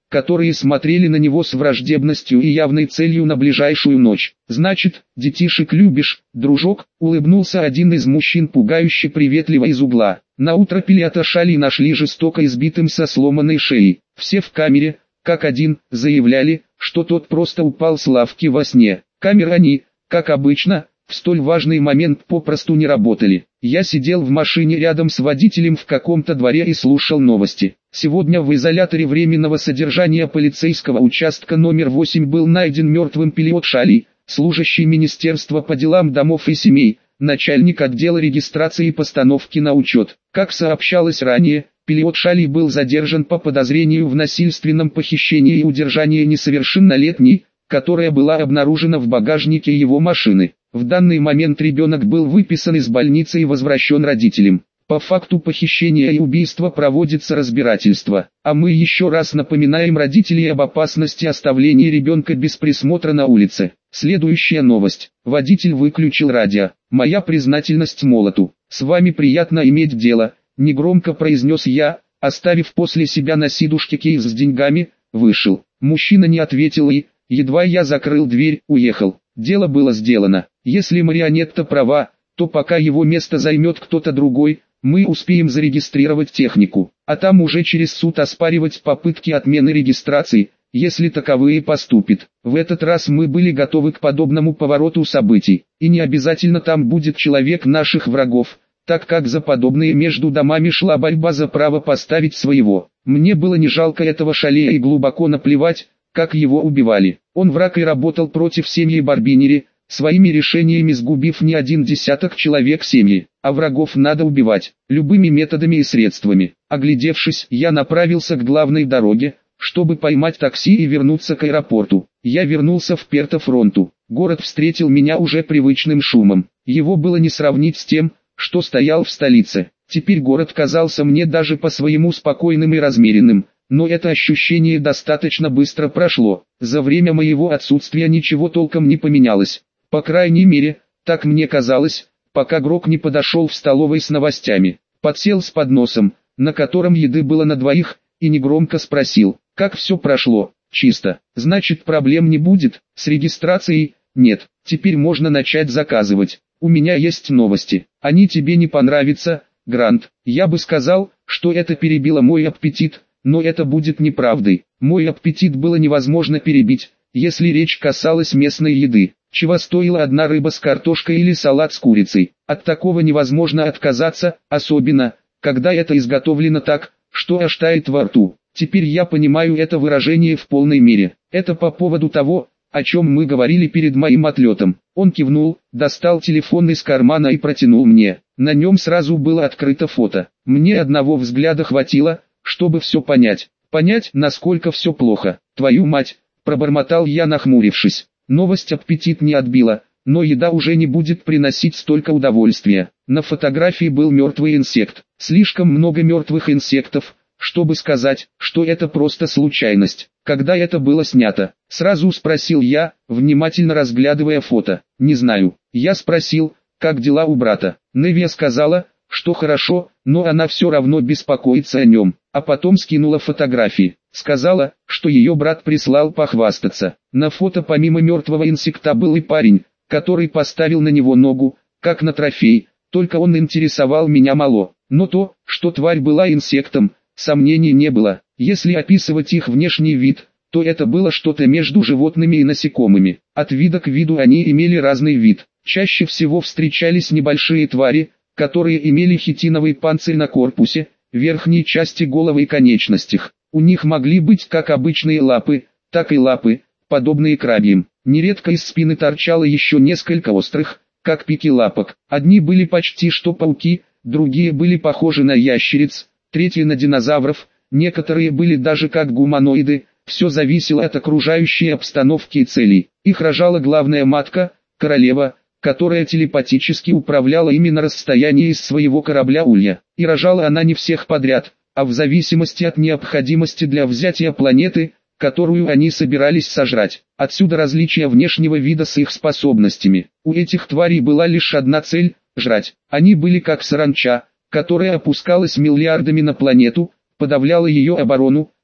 которые смотрели на него с враждебностью и явной целью на ближайшую ночь. «Значит, детишек любишь, дружок?» — улыбнулся один из мужчин пугающе приветливо из угла. Наутро пилота Шали нашли жестоко избитым со сломанной шеей. Все в камере, как один, заявляли, что тот просто упал с лавки во сне. Камеры они, как обычно, в столь важный момент попросту не работали. Я сидел в машине рядом с водителем в каком-то дворе и слушал новости. Сегодня в изоляторе временного содержания полицейского участка номер восемь был найден мертвым пилот Шали, служащий Министерства по делам домов и семей, начальник отдела регистрации и постановки на учет. Как сообщалось ранее, пилот Шали был задержан по подозрению в насильственном похищении и удержании несовершеннолетней, которая была обнаружена в багажнике его машины. В данный момент ребенок был выписан из больницы и возвращен родителям. По факту похищения и убийства проводится разбирательство, а мы еще раз напоминаем родителей об опасности оставления ребенка без присмотра на улице. Следующая новость. Водитель выключил радио. Моя признательность молоту. «С вами приятно иметь дело», — негромко произнес я, оставив после себя на сидушке кейс с деньгами, вышел. Мужчина не ответил и, едва я закрыл дверь, уехал. Дело было сделано. Если марионетта права, то пока его место займет кто-то другой, мы успеем зарегистрировать технику, а там уже через суд оспаривать попытки отмены регистрации, если таковые поступят. В этот раз мы были готовы к подобному повороту событий, и не обязательно там будет человек наших врагов, так как за подобные между домами шла борьба за право поставить своего. Мне было не жалко этого Шалея и глубоко наплевать, как его убивали. Он враг и работал против семьи Барбинери, своими решениями сгубив не один десяток человек семьи. А врагов надо убивать, любыми методами и средствами. Оглядевшись, я направился к главной дороге, чтобы поймать такси и вернуться к аэропорту. Я вернулся в Перто-Фронту. Город встретил меня уже привычным шумом. Его было не сравнить с тем, что стоял в столице. Теперь город казался мне даже по-своему спокойным и размеренным. Но это ощущение достаточно быстро прошло. За время моего отсутствия ничего толком не поменялось. По крайней мере, так мне казалось, пока Грок не подошел в столовой с новостями. Подсел с подносом, на котором еды было на двоих, и негромко спросил, как все прошло. Чисто. Значит, проблем не будет. С регистрацией? Нет. Теперь можно начать заказывать. У меня есть новости. Они тебе не понравятся, Грант. Я бы сказал, что это перебило мой аппетит. Но это будет неправдой. Мой аппетит было невозможно перебить, если речь касалась местной еды. Чего стоила одна рыба с картошкой или салат с курицей. От такого невозможно отказаться, особенно, когда это изготовлено так, что аж тает во рту. Теперь я понимаю это выражение в полной мере. Это по поводу того, о чем мы говорили перед моим отлетом. Он кивнул, достал телефон из кармана и протянул мне. На нем сразу было открыто фото. Мне одного взгляда хватило, чтобы все понять. Понять, насколько все плохо. Твою мать, пробормотал я, нахмурившись. Новость аппетит не отбила, но еда уже не будет приносить столько удовольствия. На фотографии был мертвый инсект. Слишком много мертвых инсектов, чтобы сказать, что это просто случайность. Когда это было снято? Сразу спросил я, внимательно разглядывая фото. Не знаю. Я спросил, как дела у брата. Невия сказала, что хорошо, но она все равно беспокоится о нем. А потом скинула фотографии. Сказала, что ее брат прислал похвастаться. На фото помимо мертвого инсекта был и парень, который поставил на него ногу, как на трофей, только он интересовал меня мало. Но то, что тварь была инсектом, сомнений не было. Если описывать их внешний вид, то это было что-то между животными и насекомыми. От вида к виду они имели разный вид. Чаще всего встречались небольшие твари, которые имели хитиновый панцирь на корпусе, верхней части головы и конечностях. У них могли быть как обычные лапы, так и лапы, подобные крабьим. Нередко из спины торчало еще несколько острых, как пики лапок. Одни были почти что пауки, другие были похожи на ящериц, третьи на динозавров, некоторые были даже как гуманоиды. Все зависело от окружающей обстановки и целей. Их рожала главная матка, королева, которая телепатически управляла ими на расстоянии из своего корабля Улья. И рожала она не всех подряд, а в зависимости от необходимости для взятия планеты, которую они собирались сожрать. Отсюда различие внешнего вида с их способностями. У этих тварей была лишь одна цель – жрать. Они были как саранча, которая опускалась миллиардами на планету, подавляла ее оборону,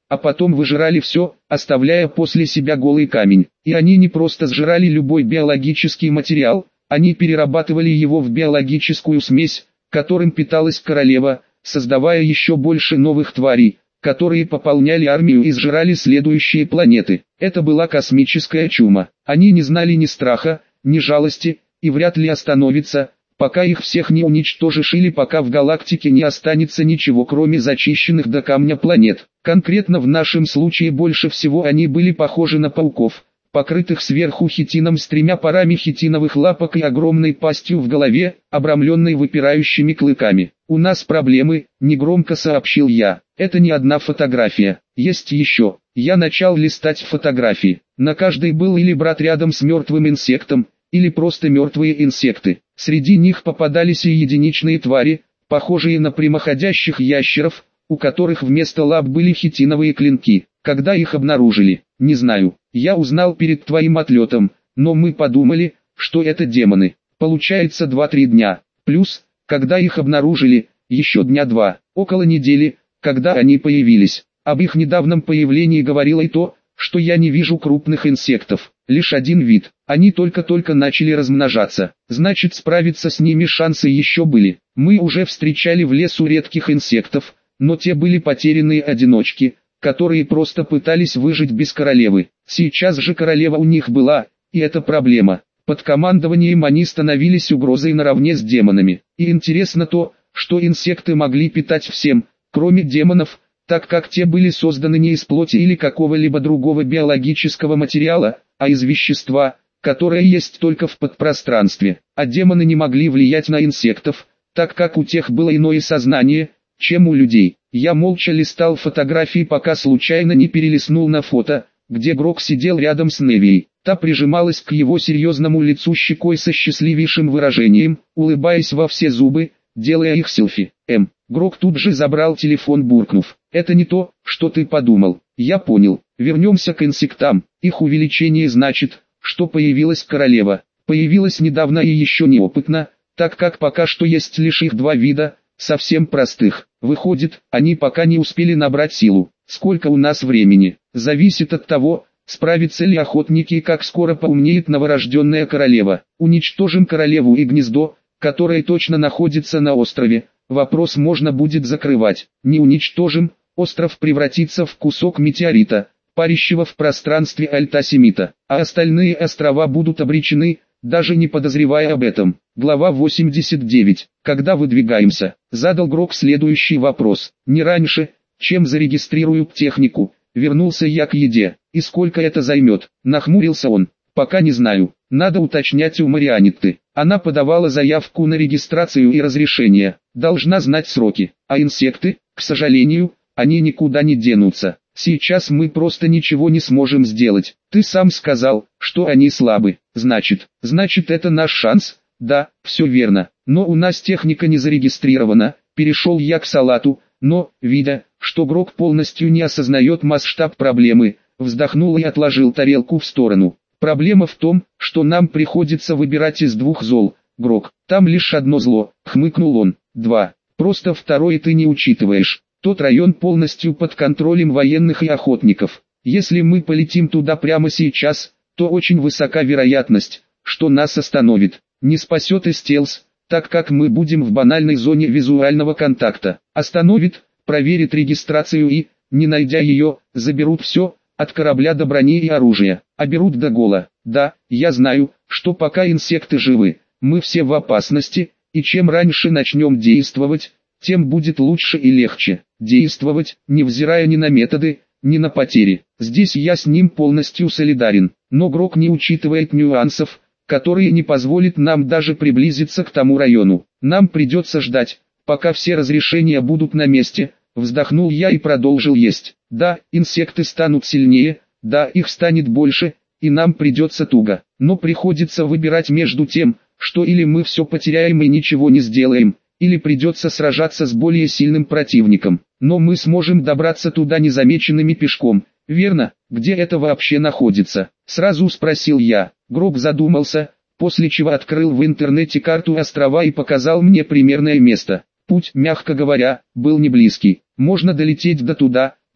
а потом выжирали все, оставляя после себя голый камень. И они не просто сжирали любой биологический материал, они перерабатывали его в биологическую смесь, которым питалась королева, создавая еще больше новых тварей, которые пополняли армию и сжирали следующие планеты. Это была космическая чума. Они не знали ни страха, ни жалости, и вряд ли остановятся, пока их всех не уничтожишь или пока в галактике не останется ничего кроме зачищенных до камня планет. Конкретно в нашем случае больше всего они были похожи на пауков, покрытых сверху хитином с тремя парами хитиновых лапок и огромной пастью в голове, обрамленной выпирающими клыками. «У нас проблемы», — негромко сообщил я. «Это не одна фотография, есть еще». Я начал листать фотографии. На каждой был или брат рядом с мертвым инсектом, или просто мертвые инсекты. Среди них попадались и единичные твари, похожие на прямоходящих ящеров, у которых вместо лап были хитиновые клинки. Когда их обнаружили, не знаю. Я узнал перед твоим отлетом, но мы подумали, что это демоны. Получается два-три дня. Плюс, когда их обнаружили, еще дня два, около недели, когда они появились. Об их недавнем появлении говорило и то, что я не вижу крупных инсектов, лишь один вид. Они только-только начали размножаться, значит справиться с ними шансы еще были. Мы уже встречали в лесу редких инсектов, но те были потерянные одиночки, которые просто пытались выжить без королевы. Сейчас же королева у них была, и это проблема. Под командованием они становились угрозой наравне с демонами. И интересно то, что инсекты могли питать всем, кроме демонов, так как те были созданы не из плоти или какого-либо другого биологического материала, а из вещества, которое есть только в подпространстве. А демоны не могли влиять на инсектов, так как у тех было иное сознание, чем у людей. Я молча листал фотографии, пока случайно не перелистнул на фото, где Грок сидел рядом с Невией. Та прижималась к его серьезному лицу щекой со счастливейшим выражением, улыбаясь во все зубы, делая их селфи. М. Грок тут же забрал телефон, буркнув: «Это не то, что ты подумал». Я понял. Вернемся к инсектам. Их увеличение значит, что появилась королева. Появилась недавно и еще неопытна, так как пока что есть лишь их два вида, совсем простых. Выходит, они пока не успели набрать силу. Сколько у нас времени, зависит от того, справятся ли охотники и как скоро поумнеет новорожденная королева. Уничтожим королеву и гнездо, которое точно находится на острове. Вопрос можно будет закрывать. Не уничтожим, остров превратится в кусок метеорита, парящего в пространстве Альтасемита, а остальные острова будут обречены, даже не подозревая об этом. Глава восемьдесят девять. Когда выдвигаемся? Задал Грок следующий вопрос. Не раньше, чем зарегистрирую технику. Вернулся я к еде. И сколько это займет? Нахмурился он. Пока не знаю. Надо уточнять у Марианетты. Она подавала заявку на регистрацию и разрешение. Должна знать сроки. А инсекты, к сожалению, они никуда не денутся. Сейчас мы просто ничего не сможем сделать. Ты сам сказал, что они слабы. Значит, значит это наш шанс? Да, все верно. Но у нас техника не зарегистрирована. Перешел я к салату, но, видя, что Грок полностью не осознает масштаб проблемы, вздохнул и отложил тарелку в сторону. Проблема в том, что нам приходится выбирать из двух зол. Грок, там лишь одно зло, хмыкнул он. Два. Просто второе ты не учитываешь. Тот район полностью под контролем военных и охотников. Если мы полетим туда прямо сейчас, то очень высока вероятность, что нас остановит. Не спасет и стелс, так как мы будем в банальной зоне визуального контакта. Остановит, проверит регистрацию и, не найдя ее, заберут все, от корабля до брони и оружия, а берут до гола. Да, я знаю, что пока инсекты живы, мы все в опасности, и чем раньше начнем действовать, тем будет лучше и легче. Действовать, невзирая ни на методы, ни на потери. Здесь я с ним полностью солидарен, но Грок не учитывает нюансов, которые не позволят нам даже приблизиться к тому району. Нам придется ждать, пока все разрешения будут на месте. Вздохнул я и продолжил есть. Да, инсекты станут сильнее, да, их станет больше, и нам придется туго. Но приходится выбирать между тем, что или мы все потеряем и ничего не сделаем, или придется сражаться с более сильным противником. Но мы сможем добраться туда незамеченными пешком, верно? Где это вообще находится? Сразу спросил я. Грок задумался, после чего открыл в интернете карту острова и показал мне примерное место. Путь, мягко говоря, был не близкий. Можно долететь до туда,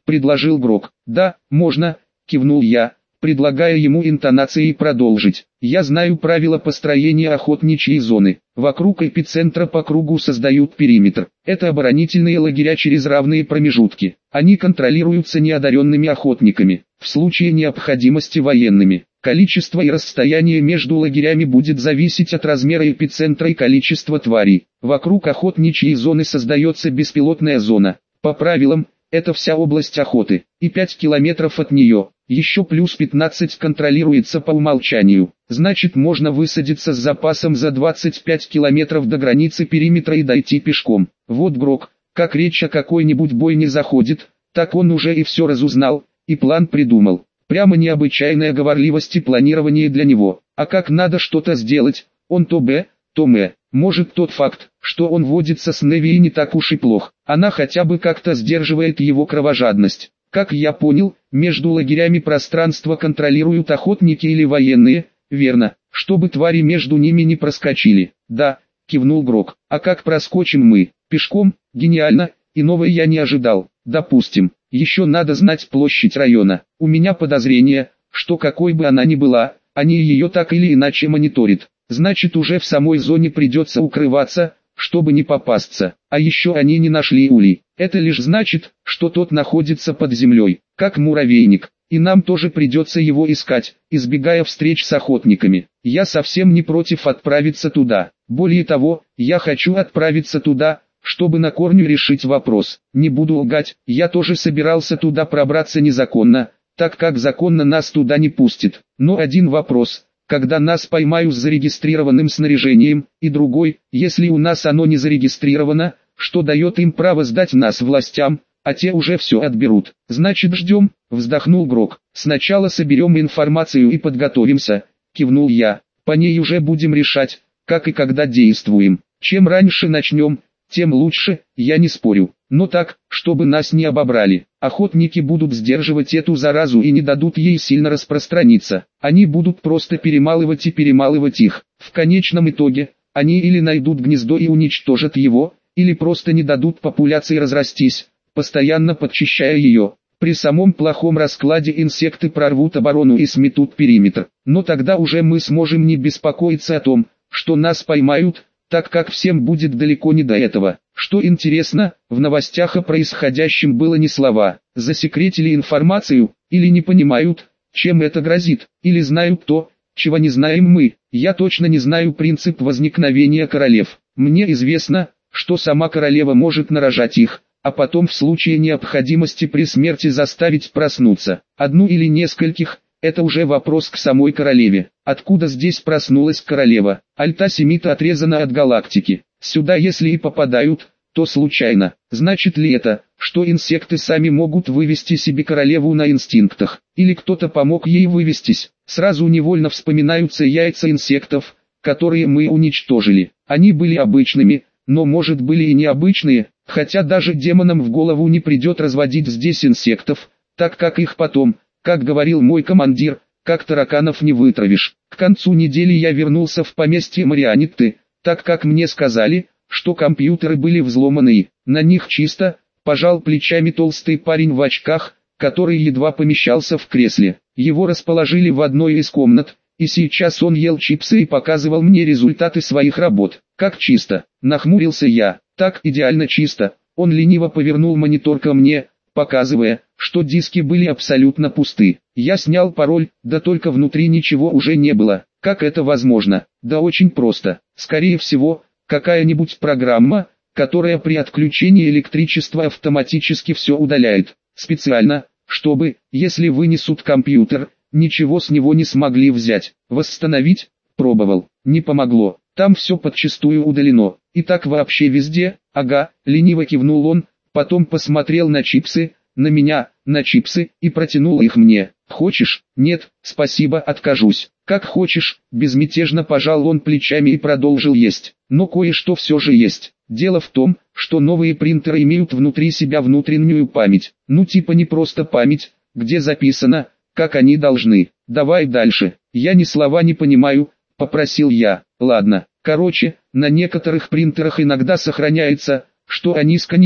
предложил Грок. Да, можно, кивнул я, предлагая ему интонацией продолжить. Я знаю правила построения охотничьей зоны. Вокруг эпицентра по кругу создают периметр. Это оборонительные лагеря через равные промежутки. Они контролируются неодаренными охотниками, в случае необходимости военными. Количество и расстояние между лагерями будет зависеть от размера эпицентра и количества тварей. Вокруг охотничьей зоны создается беспилотная зона. По правилам, это вся область охоты, и пять километров от нее, еще плюс пятнадцать контролируется по умолчанию. Значит, можно высадиться с запасом за двадцать пять километров до границы периметра и дойти пешком. Вот Грок, как речь о какой-нибудь бойне заходит, так он уже и все разузнал, и план придумал. Прямо необычайная говорливость и планирование для него. А как надо что-то сделать, он то б, то м. Может, тот факт, что он водится с Неви, не так уж и плох. Она хотя бы как-то сдерживает его кровожадность. Как я понял, между лагерями пространство контролируют охотники или военные, верно, чтобы твари между ними не проскочили. Да, кивнул Грок. А как проскочим мы? Пешком? Гениально, иного я не ожидал. Допустим, еще надо знать площадь района. У меня подозрение, что какой бы она ни была, они ее так или иначе мониторят. Значит, уже в самой зоне придется укрываться, чтобы не попасться. А еще они не нашли улей. Это лишь значит, что тот находится под землей, как муравейник. И нам тоже придется его искать, избегая встреч с охотниками. Я совсем не против отправиться туда. Более того, я хочу отправиться туда, чтобы на корню решить вопрос. Не буду лгать, я тоже собирался туда пробраться незаконно, так как законно нас туда не пустят. Но один вопрос: когда нас поймают с зарегистрированным снаряжением, и другой, если у нас оно не зарегистрировано, что дает им право сдать нас властям, а те уже все отберут. Значит, ждем, вздохнул Грок. Сначала соберем информацию и подготовимся, кивнул я. По ней уже будем решать, как и когда действуем. Чем раньше начнем, тем лучше, я не спорю. Но так, чтобы нас не обобрали. Охотники будут сдерживать эту заразу и не дадут ей сильно распространиться. Они будут просто перемалывать и перемалывать их. В конечном итоге, они или найдут гнездо и уничтожат его, или просто не дадут популяции разрастись, постоянно подчищая ее. При самом плохом раскладе инсекты прорвут оборону и сметут периметр. Но тогда уже мы сможем не беспокоиться о том, что нас поймают, так как всем будет далеко не до этого. Что интересно, в новостях о происходящем было ни слова. Засекретили информацию, или не понимают, чем это грозит, или знают то, чего не знаем мы. Я точно не знаю принцип возникновения королев. Мне известно, что сама королева может нарожать их, а потом в случае необходимости при смерти заставить проснуться. Одну или нескольких – это уже вопрос к самой королеве. Откуда здесь проснулась королева? Альта-Семита отрезана от галактики. Сюда если и попадают, то случайно. Значит ли это, что инсекты сами могут вывести себе королеву на инстинктах? Или кто-то помог ей вывестись? Сразу невольно вспоминаются яйца инсектов, которые мы уничтожили. Они были обычными, но может были и необычные, хотя даже демонам в голову не придет разводить здесь инсектов, так как их потом, как говорил мой командир, как тараканов не вытравишь. К концу недели я вернулся в поместье Марианитты, так как мне сказали, что компьютеры были взломаны. На них чисто, пожал плечами толстый парень в очках, который едва помещался в кресле. Его расположили в одной из комнат, и сейчас он ел чипсы и показывал мне результаты своих работ. Как чисто, нахмурился я. Так идеально чисто. Он лениво повернул монитор ко мне, показывая, что диски были абсолютно пусты. Я снял пароль, да только внутри ничего уже не было. Как это возможно? Да очень просто. Скорее всего, какая-нибудь программа, которая при отключении электричества автоматически все удаляет. Специально, чтобы, если вынесут компьютер, ничего с него не смогли взять. Восстановить? Пробовал. Не помогло. Там все подчистую удалено. И так вообще везде. Ага, лениво кивнул он, потом посмотрел на чипсы, на меня, на чипсы, и протянул их мне. Хочешь? Нет, спасибо, откажусь. Как хочешь, безмятежно пожал он плечами и продолжил есть. Но кое-что все же есть. Дело в том, что новые принтеры имеют внутри себя внутреннюю память. Ну типа не просто память, где записано, как они должны. Давай дальше. Я ни слова не понимаю, попросил я. Ладно, короче, на некоторых принтерах иногда сохраняется, что они сканили,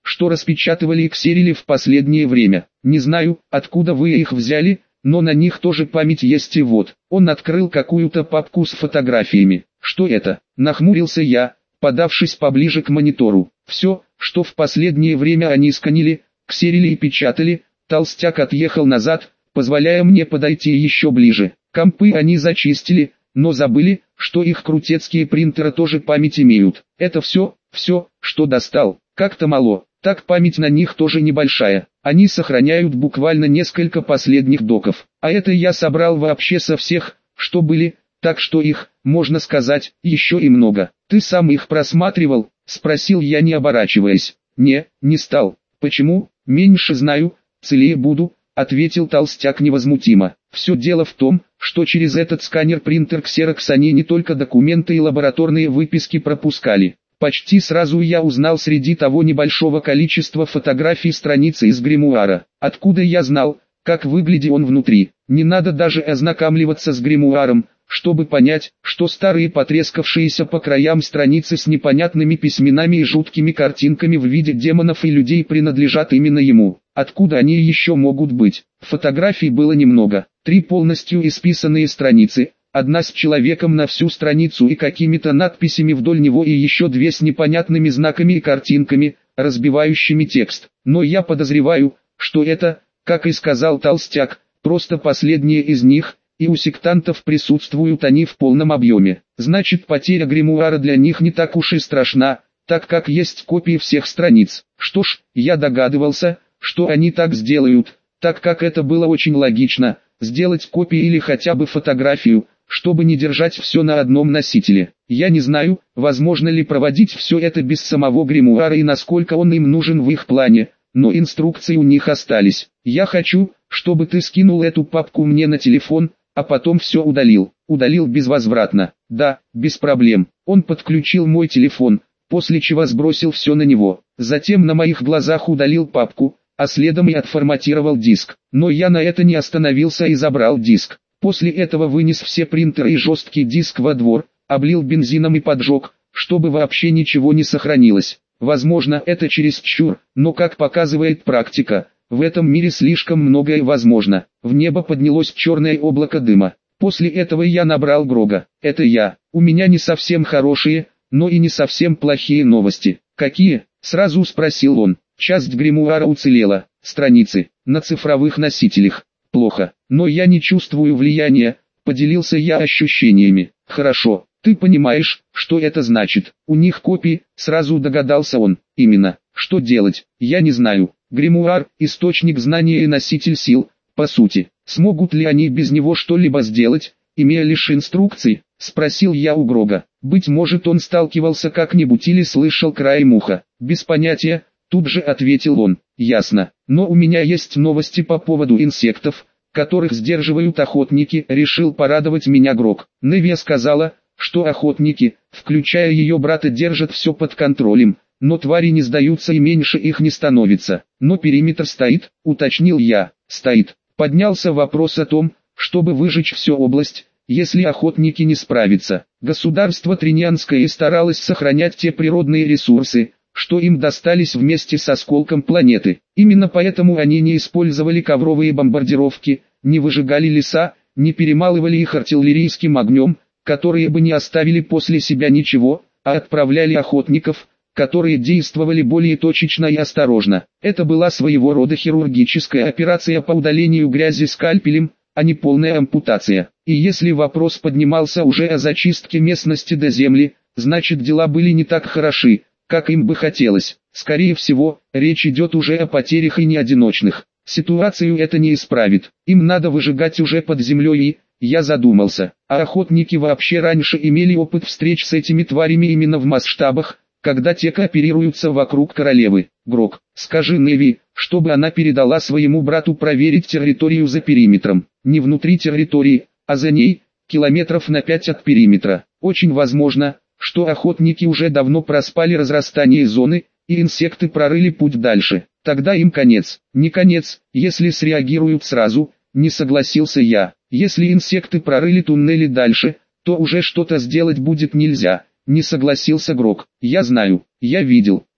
что распечатывали и ксерили в последнее время. Не знаю, откуда вы их взяли, но на них тоже память есть. И вот, он открыл какую-то папку с фотографиями. Что это? Нахмурился я, подавшись поближе к монитору. Все, что в последнее время они сканили, ксерили и печатали. Толстяк отъехал назад, позволяя мне подойти еще ближе. Компы они зачистили, но забыли, что их крутецкие принтеры тоже память имеют. Это все, все, что достал. Как-то мало, так память на них тоже небольшая. Они сохраняют буквально несколько последних доков. А это я собрал вообще со всех, что были, так что их, можно сказать, еще и много. Ты сам их просматривал? Спросил я, не оборачиваясь. Не, не стал. Почему? Меньше знаю, целее буду, ответил толстяк невозмутимо. Все дело в том, что через этот сканер-принтер Xerox они не только документы и лабораторные выписки пропускали. Почти сразу я узнал среди того небольшого количества фотографий страницы из гримуара. Откуда я знал, как выглядит он внутри? Не надо даже ознакомливаться с гримуаром, чтобы понять, что старые потрескавшиеся по краям страницы с непонятными письменами и жуткими картинками в виде демонов и людей принадлежат именно ему. Откуда они еще могут быть? Фотографий было немного, три полностью исписанные страницы, одна с человеком на всю страницу и какими-то надписями вдоль него и еще две с непонятными знаками и картинками, разбивающими текст. Но я подозреваю, что это, как и сказал толстяк, просто последние из них, и у сектантов присутствуют они в полном объеме. Значит, потеря гримуара для них не так уж и страшна, так как есть копии всех страниц. Что ж, я догадывался, что они так сделают, так как это было очень логично, сделать копии или хотя бы фотографию, чтобы не держать все на одном носителе. Я не знаю, возможно ли проводить все это без самого гримуара и насколько он им нужен в их плане, но инструкции у них остались. Я хочу, чтобы ты скинул эту папку мне на телефон, а потом все удалил. Удалил безвозвратно. Да, без проблем. Он подключил мой телефон, после чего сбросил все на него. Затем на моих глазах удалил папку, а следом и отформатировал диск. Но я на это не остановился и забрал диск. После этого вынес все принтеры и жесткий диск во двор, облил бензином и поджег, чтобы вообще ничего не сохранилось. Возможно, это чересчур, но как показывает практика, в этом мире слишком многое возможно. В небо поднялось черное облако дыма. После этого я набрал Грога. Это я. У меня не совсем хорошие, но и не совсем плохие новости. Какие? Сразу спросил он. Часть гримуара уцелела. Страницы на цифровых носителях. Плохо, но я не чувствую влияния. Поделился я ощущениями. Хорошо. Ты понимаешь, что это значит? У них копии, сразу догадался он. Именно. Что делать? Я не знаю. Гримуар – источник знания и носитель сил, по сути. Смогут ли они без него что-либо сделать, имея лишь инструкции? Спросил я у Грога. Быть может, он сталкивался как-нибудь или слышал краем уха. Без понятия, тут же ответил он. Ясно. Но у меня есть новости по поводу инсектов, которых сдерживают охотники, решил порадовать меня Грог. Невия сказала, что охотники, включая ее брата, держат все под контролем, но твари не сдаются и меньше их не становится. Но периметр стоит, уточнил я. Стоит. Поднялся вопрос о том, чтобы выжечь всю область, если охотники не справятся. Государство Тринианское старалось сохранять те природные ресурсы, что им достались вместе с осколком планеты. Именно поэтому они не использовали ковровые бомбардировки, не выжигали леса, не перемалывали их артиллерийским огнем, которые бы не оставили после себя ничего, а отправляли охотников, которые действовали более точечно и осторожно. Это была своего рода хирургическая операция по удалению грязи скальпелем, а не полная ампутация. И если вопрос поднимался уже о зачистке местности до земли, значит дела были не так хороши, как им бы хотелось. Скорее всего, речь идет уже о потерях и не одиночных. Ситуацию это не исправит. Им надо выжигать уже под землей и... Я задумался, а охотники вообще раньше имели опыт встреч с этими тварями именно в масштабах, когда те кооперируются вокруг королевы. Грог, скажи Неви, чтобы она передала своему брату проверить территорию за периметром. Не внутри территории, а за ней, километров на пять от периметра. Очень возможно, что охотники уже давно проспали разрастание зоны, и инсекты прорыли путь дальше. Тогда им конец. Не конец, если среагируют сразу, не согласился я. Если инсекты прорыли туннели дальше, то уже что-то сделать будет нельзя. Не согласился Грог. Я знаю, я видел.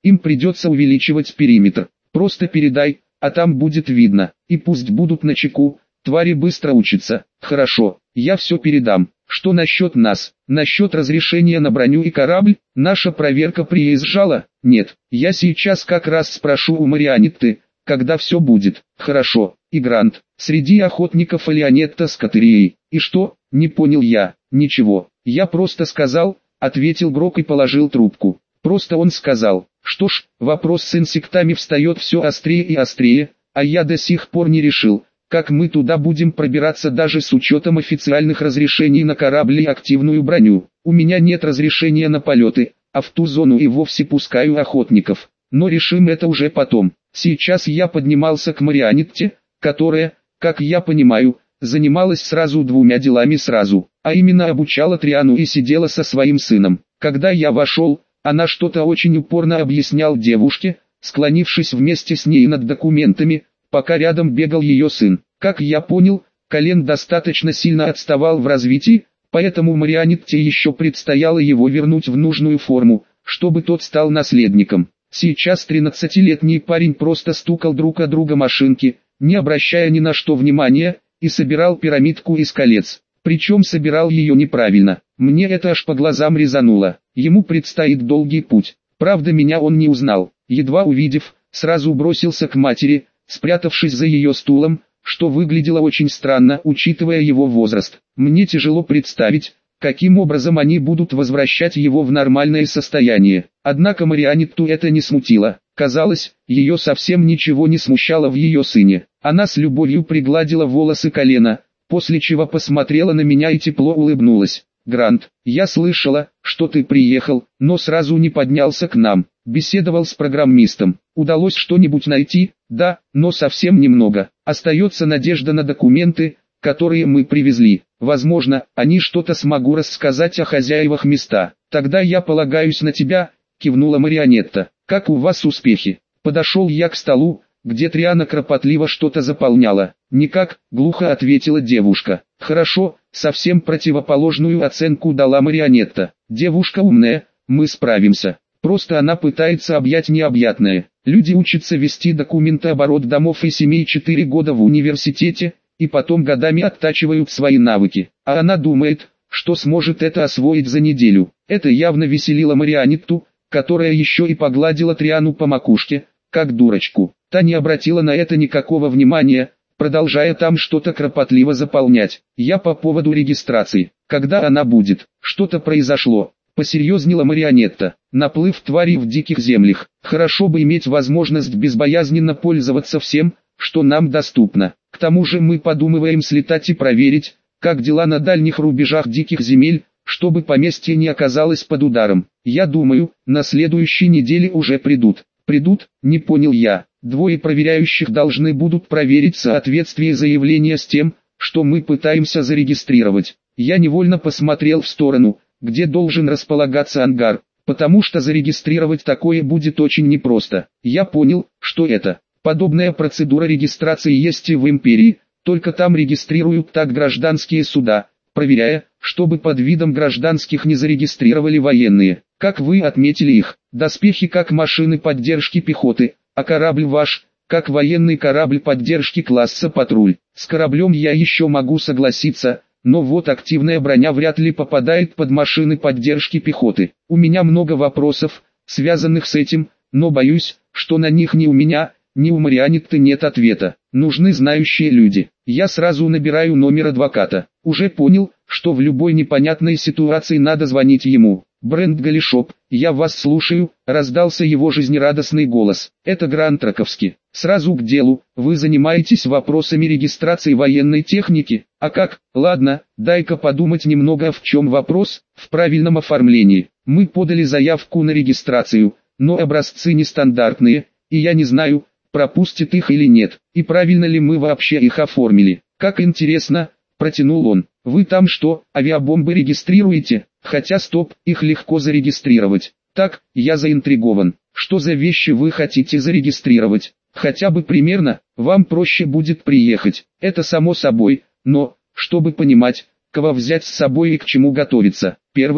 Им придется увеличивать периметр. Просто передай, а там будет видно. И пусть будут начеку, твари быстро учатся. Хорошо, я все передам. Что насчет нас? Насчет разрешения на броню и корабль? Наша проверка приезжала? Нет, я сейчас как раз спрошу у Марианетты, когда все будет. Хорошо. И Грант, среди охотников Леонетта с Катерией. И что? Не понял я. Ничего. Я просто сказал, ответил Брок и положил трубку. Просто он сказал. Что ж, вопрос с инсектами встает все острее и острее, а я до сих пор не решил, как мы туда будем пробираться даже с учетом официальных разрешений на корабль и активную броню. У меня нет разрешения на полеты, а в ту зону и вовсе пускаю охотников. Но решим это уже потом. Сейчас я поднимался к Марианетте, которая, как я понимаю, занималась сразу двумя делами сразу, а именно обучала Триану и сидела со своим сыном. Когда я вошел, она что-то очень упорно объяснял девушке, склонившись вместе с ней над документами, пока рядом бегал ее сын. Как я понял, Колен достаточно сильно отставал в развитии, поэтому Марианетте еще предстояло его вернуть в нужную форму, чтобы тот стал наследником. Сейчас тринадцатилетний парень просто стукал друг о друга машинки, не обращая ни на что внимания, и собирал пирамидку из колец. Причем собирал ее неправильно. Мне это аж по глазам резануло. Ему предстоит долгий путь. Правда, меня он не узнал. Едва увидев, сразу бросился к матери, спрятавшись за ее стулом, что выглядело очень странно, учитывая его возраст. Мне тяжело представить, каким образом они будут возвращать его в нормальное состояние. Однако Марианетту это не смутило. Казалось, ее совсем ничего не смущало в ее сыне. Она с любовью пригладила волосы Колена, после чего посмотрела на меня и тепло улыбнулась. «Грант, я слышала, что ты приехал, но сразу не поднялся к нам. Беседовал с программистом. Удалось что-нибудь найти? Да, но совсем немного. Остается надежда на документы, которые мы привезли. Возможно, они что-то смогу рассказать о хозяевах места. Тогда я полагаюсь на тебя», — кивнула Марианетта. «Как у вас успехи?» Подошел я к столу, где Триана кропотливо что-то заполняла. «Никак», — глухо ответила девушка. «Хорошо», — совсем противоположную оценку дала Марианетта. «Девушка умная, мы справимся. Просто она пытается объять необъятное. Люди учатся вести документооборот домов и семей четыре года в университете, и потом годами оттачивают свои навыки. А она думает, что сможет это освоить за неделю». Это явно веселило Марианетту, которая еще и погладила Триану по макушке, как дурочку. Та не обратила на это никакого внимания, продолжая там что-то кропотливо заполнять. «Я по поводу регистрации. Когда она будет?» «Что-то произошло», — посерьезнела Марианетта. «Наплыв тварей в диких землях. Хорошо бы иметь возможность безбоязненно пользоваться всем, что нам доступно. К тому же мы подумываем слетать и проверить, как дела на дальних рубежах диких земель, чтобы поместье не оказалось под ударом. Я думаю, на следующей неделе уже придут». «Придут?» — не понял я. «Двое проверяющих должны будут проверить соответствие заявления с тем, что мы пытаемся зарегистрировать». Я невольно посмотрел в сторону, где должен располагаться ангар, потому что зарегистрировать такое будет очень непросто. Я понял, что это. Подобная процедура регистрации есть и в Империи, только там регистрируют так гражданские суда, проверяя, чтобы под видом гражданских не зарегистрировали военные. Как вы отметили их, доспехи как машины поддержки пехоты, а корабль ваш, как военный корабль поддержки класса патруль. С кораблем я еще могу согласиться, но вот активная броня вряд ли попадает под машины поддержки пехоты. У меня много вопросов, связанных с этим, но боюсь, что на них ни у меня, ни у Марианетты нет ответа. Нужны знающие люди. Я сразу набираю номер адвоката. Уже понял, что в любой непонятной ситуации надо звонить ему. «Брент Галишоп, я вас слушаю», — раздался его жизнерадостный голос. «Это Грант Раковский. Сразу к делу, вы занимаетесь вопросами регистрации военной техники? А как? Ладно, дай-ка подумать немного, в чем вопрос. В правильном оформлении. Мы подали заявку на регистрацию, но образцы нестандартные, и я не знаю, пропустит их или нет, и правильно ли мы вообще их оформили. Как интересно», — протянул он. «Вы там что, авиабомбы регистрируете? Хотя стоп, их легко зарегистрировать. Так, я заинтригован. Что за вещи вы хотите зарегистрировать? Хотя бы примерно, вам проще будет приехать. Это само собой, но, чтобы понимать, кого взять с собой и к чему готовиться. Первое,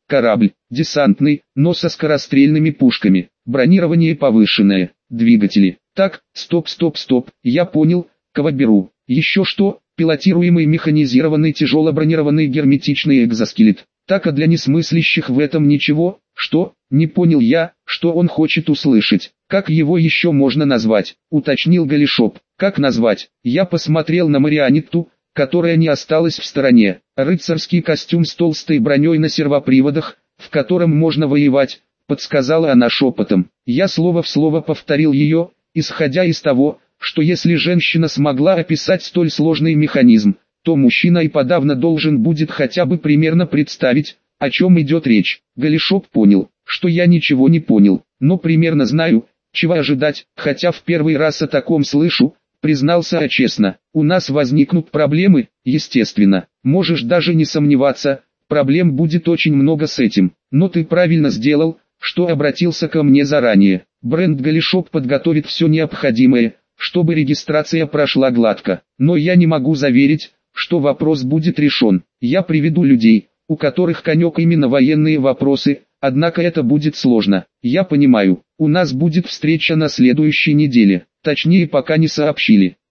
Корабль, десантный, но со скорострельными пушками, бронирование повышенное, двигатели. Так, стоп стоп стоп, я понял, кого беру. Еще что, пилотируемый механизированный тяжелобронированный герметичный экзоскелет. Так, а для несмыслящих в этом ничего, что, не понял я, что он хочет услышать. Как его еще можно назвать, уточнил Голишоп. Как назвать? Я посмотрел на Марианетту, которая не осталась в стороне. Рыцарский костюм с толстой броней на сервоприводах, в котором можно воевать, подсказала она шепотом. Я слово в слово повторил ее, исходя из того, что если женщина смогла описать столь сложный механизм, то мужчина и подавно должен будет хотя бы примерно представить, о чем идет речь. Голишоп понял, что я ничего не понял, но примерно знаю, чего ожидать, хотя в первый раз о таком слышу, признался я честно. У нас возникнут проблемы, естественно, можешь даже не сомневаться, проблем будет очень много с этим, но ты правильно сделал, что обратился ко мне заранее. Бренд Голишоп подготовит все необходимое, чтобы регистрация прошла гладко, но я не могу заверить, что вопрос будет решен. Я приведу людей, у которых конек именно военные вопросы, однако это будет сложно. Я понимаю, у нас будет встреча на следующей неделе, точнее пока не сообщили.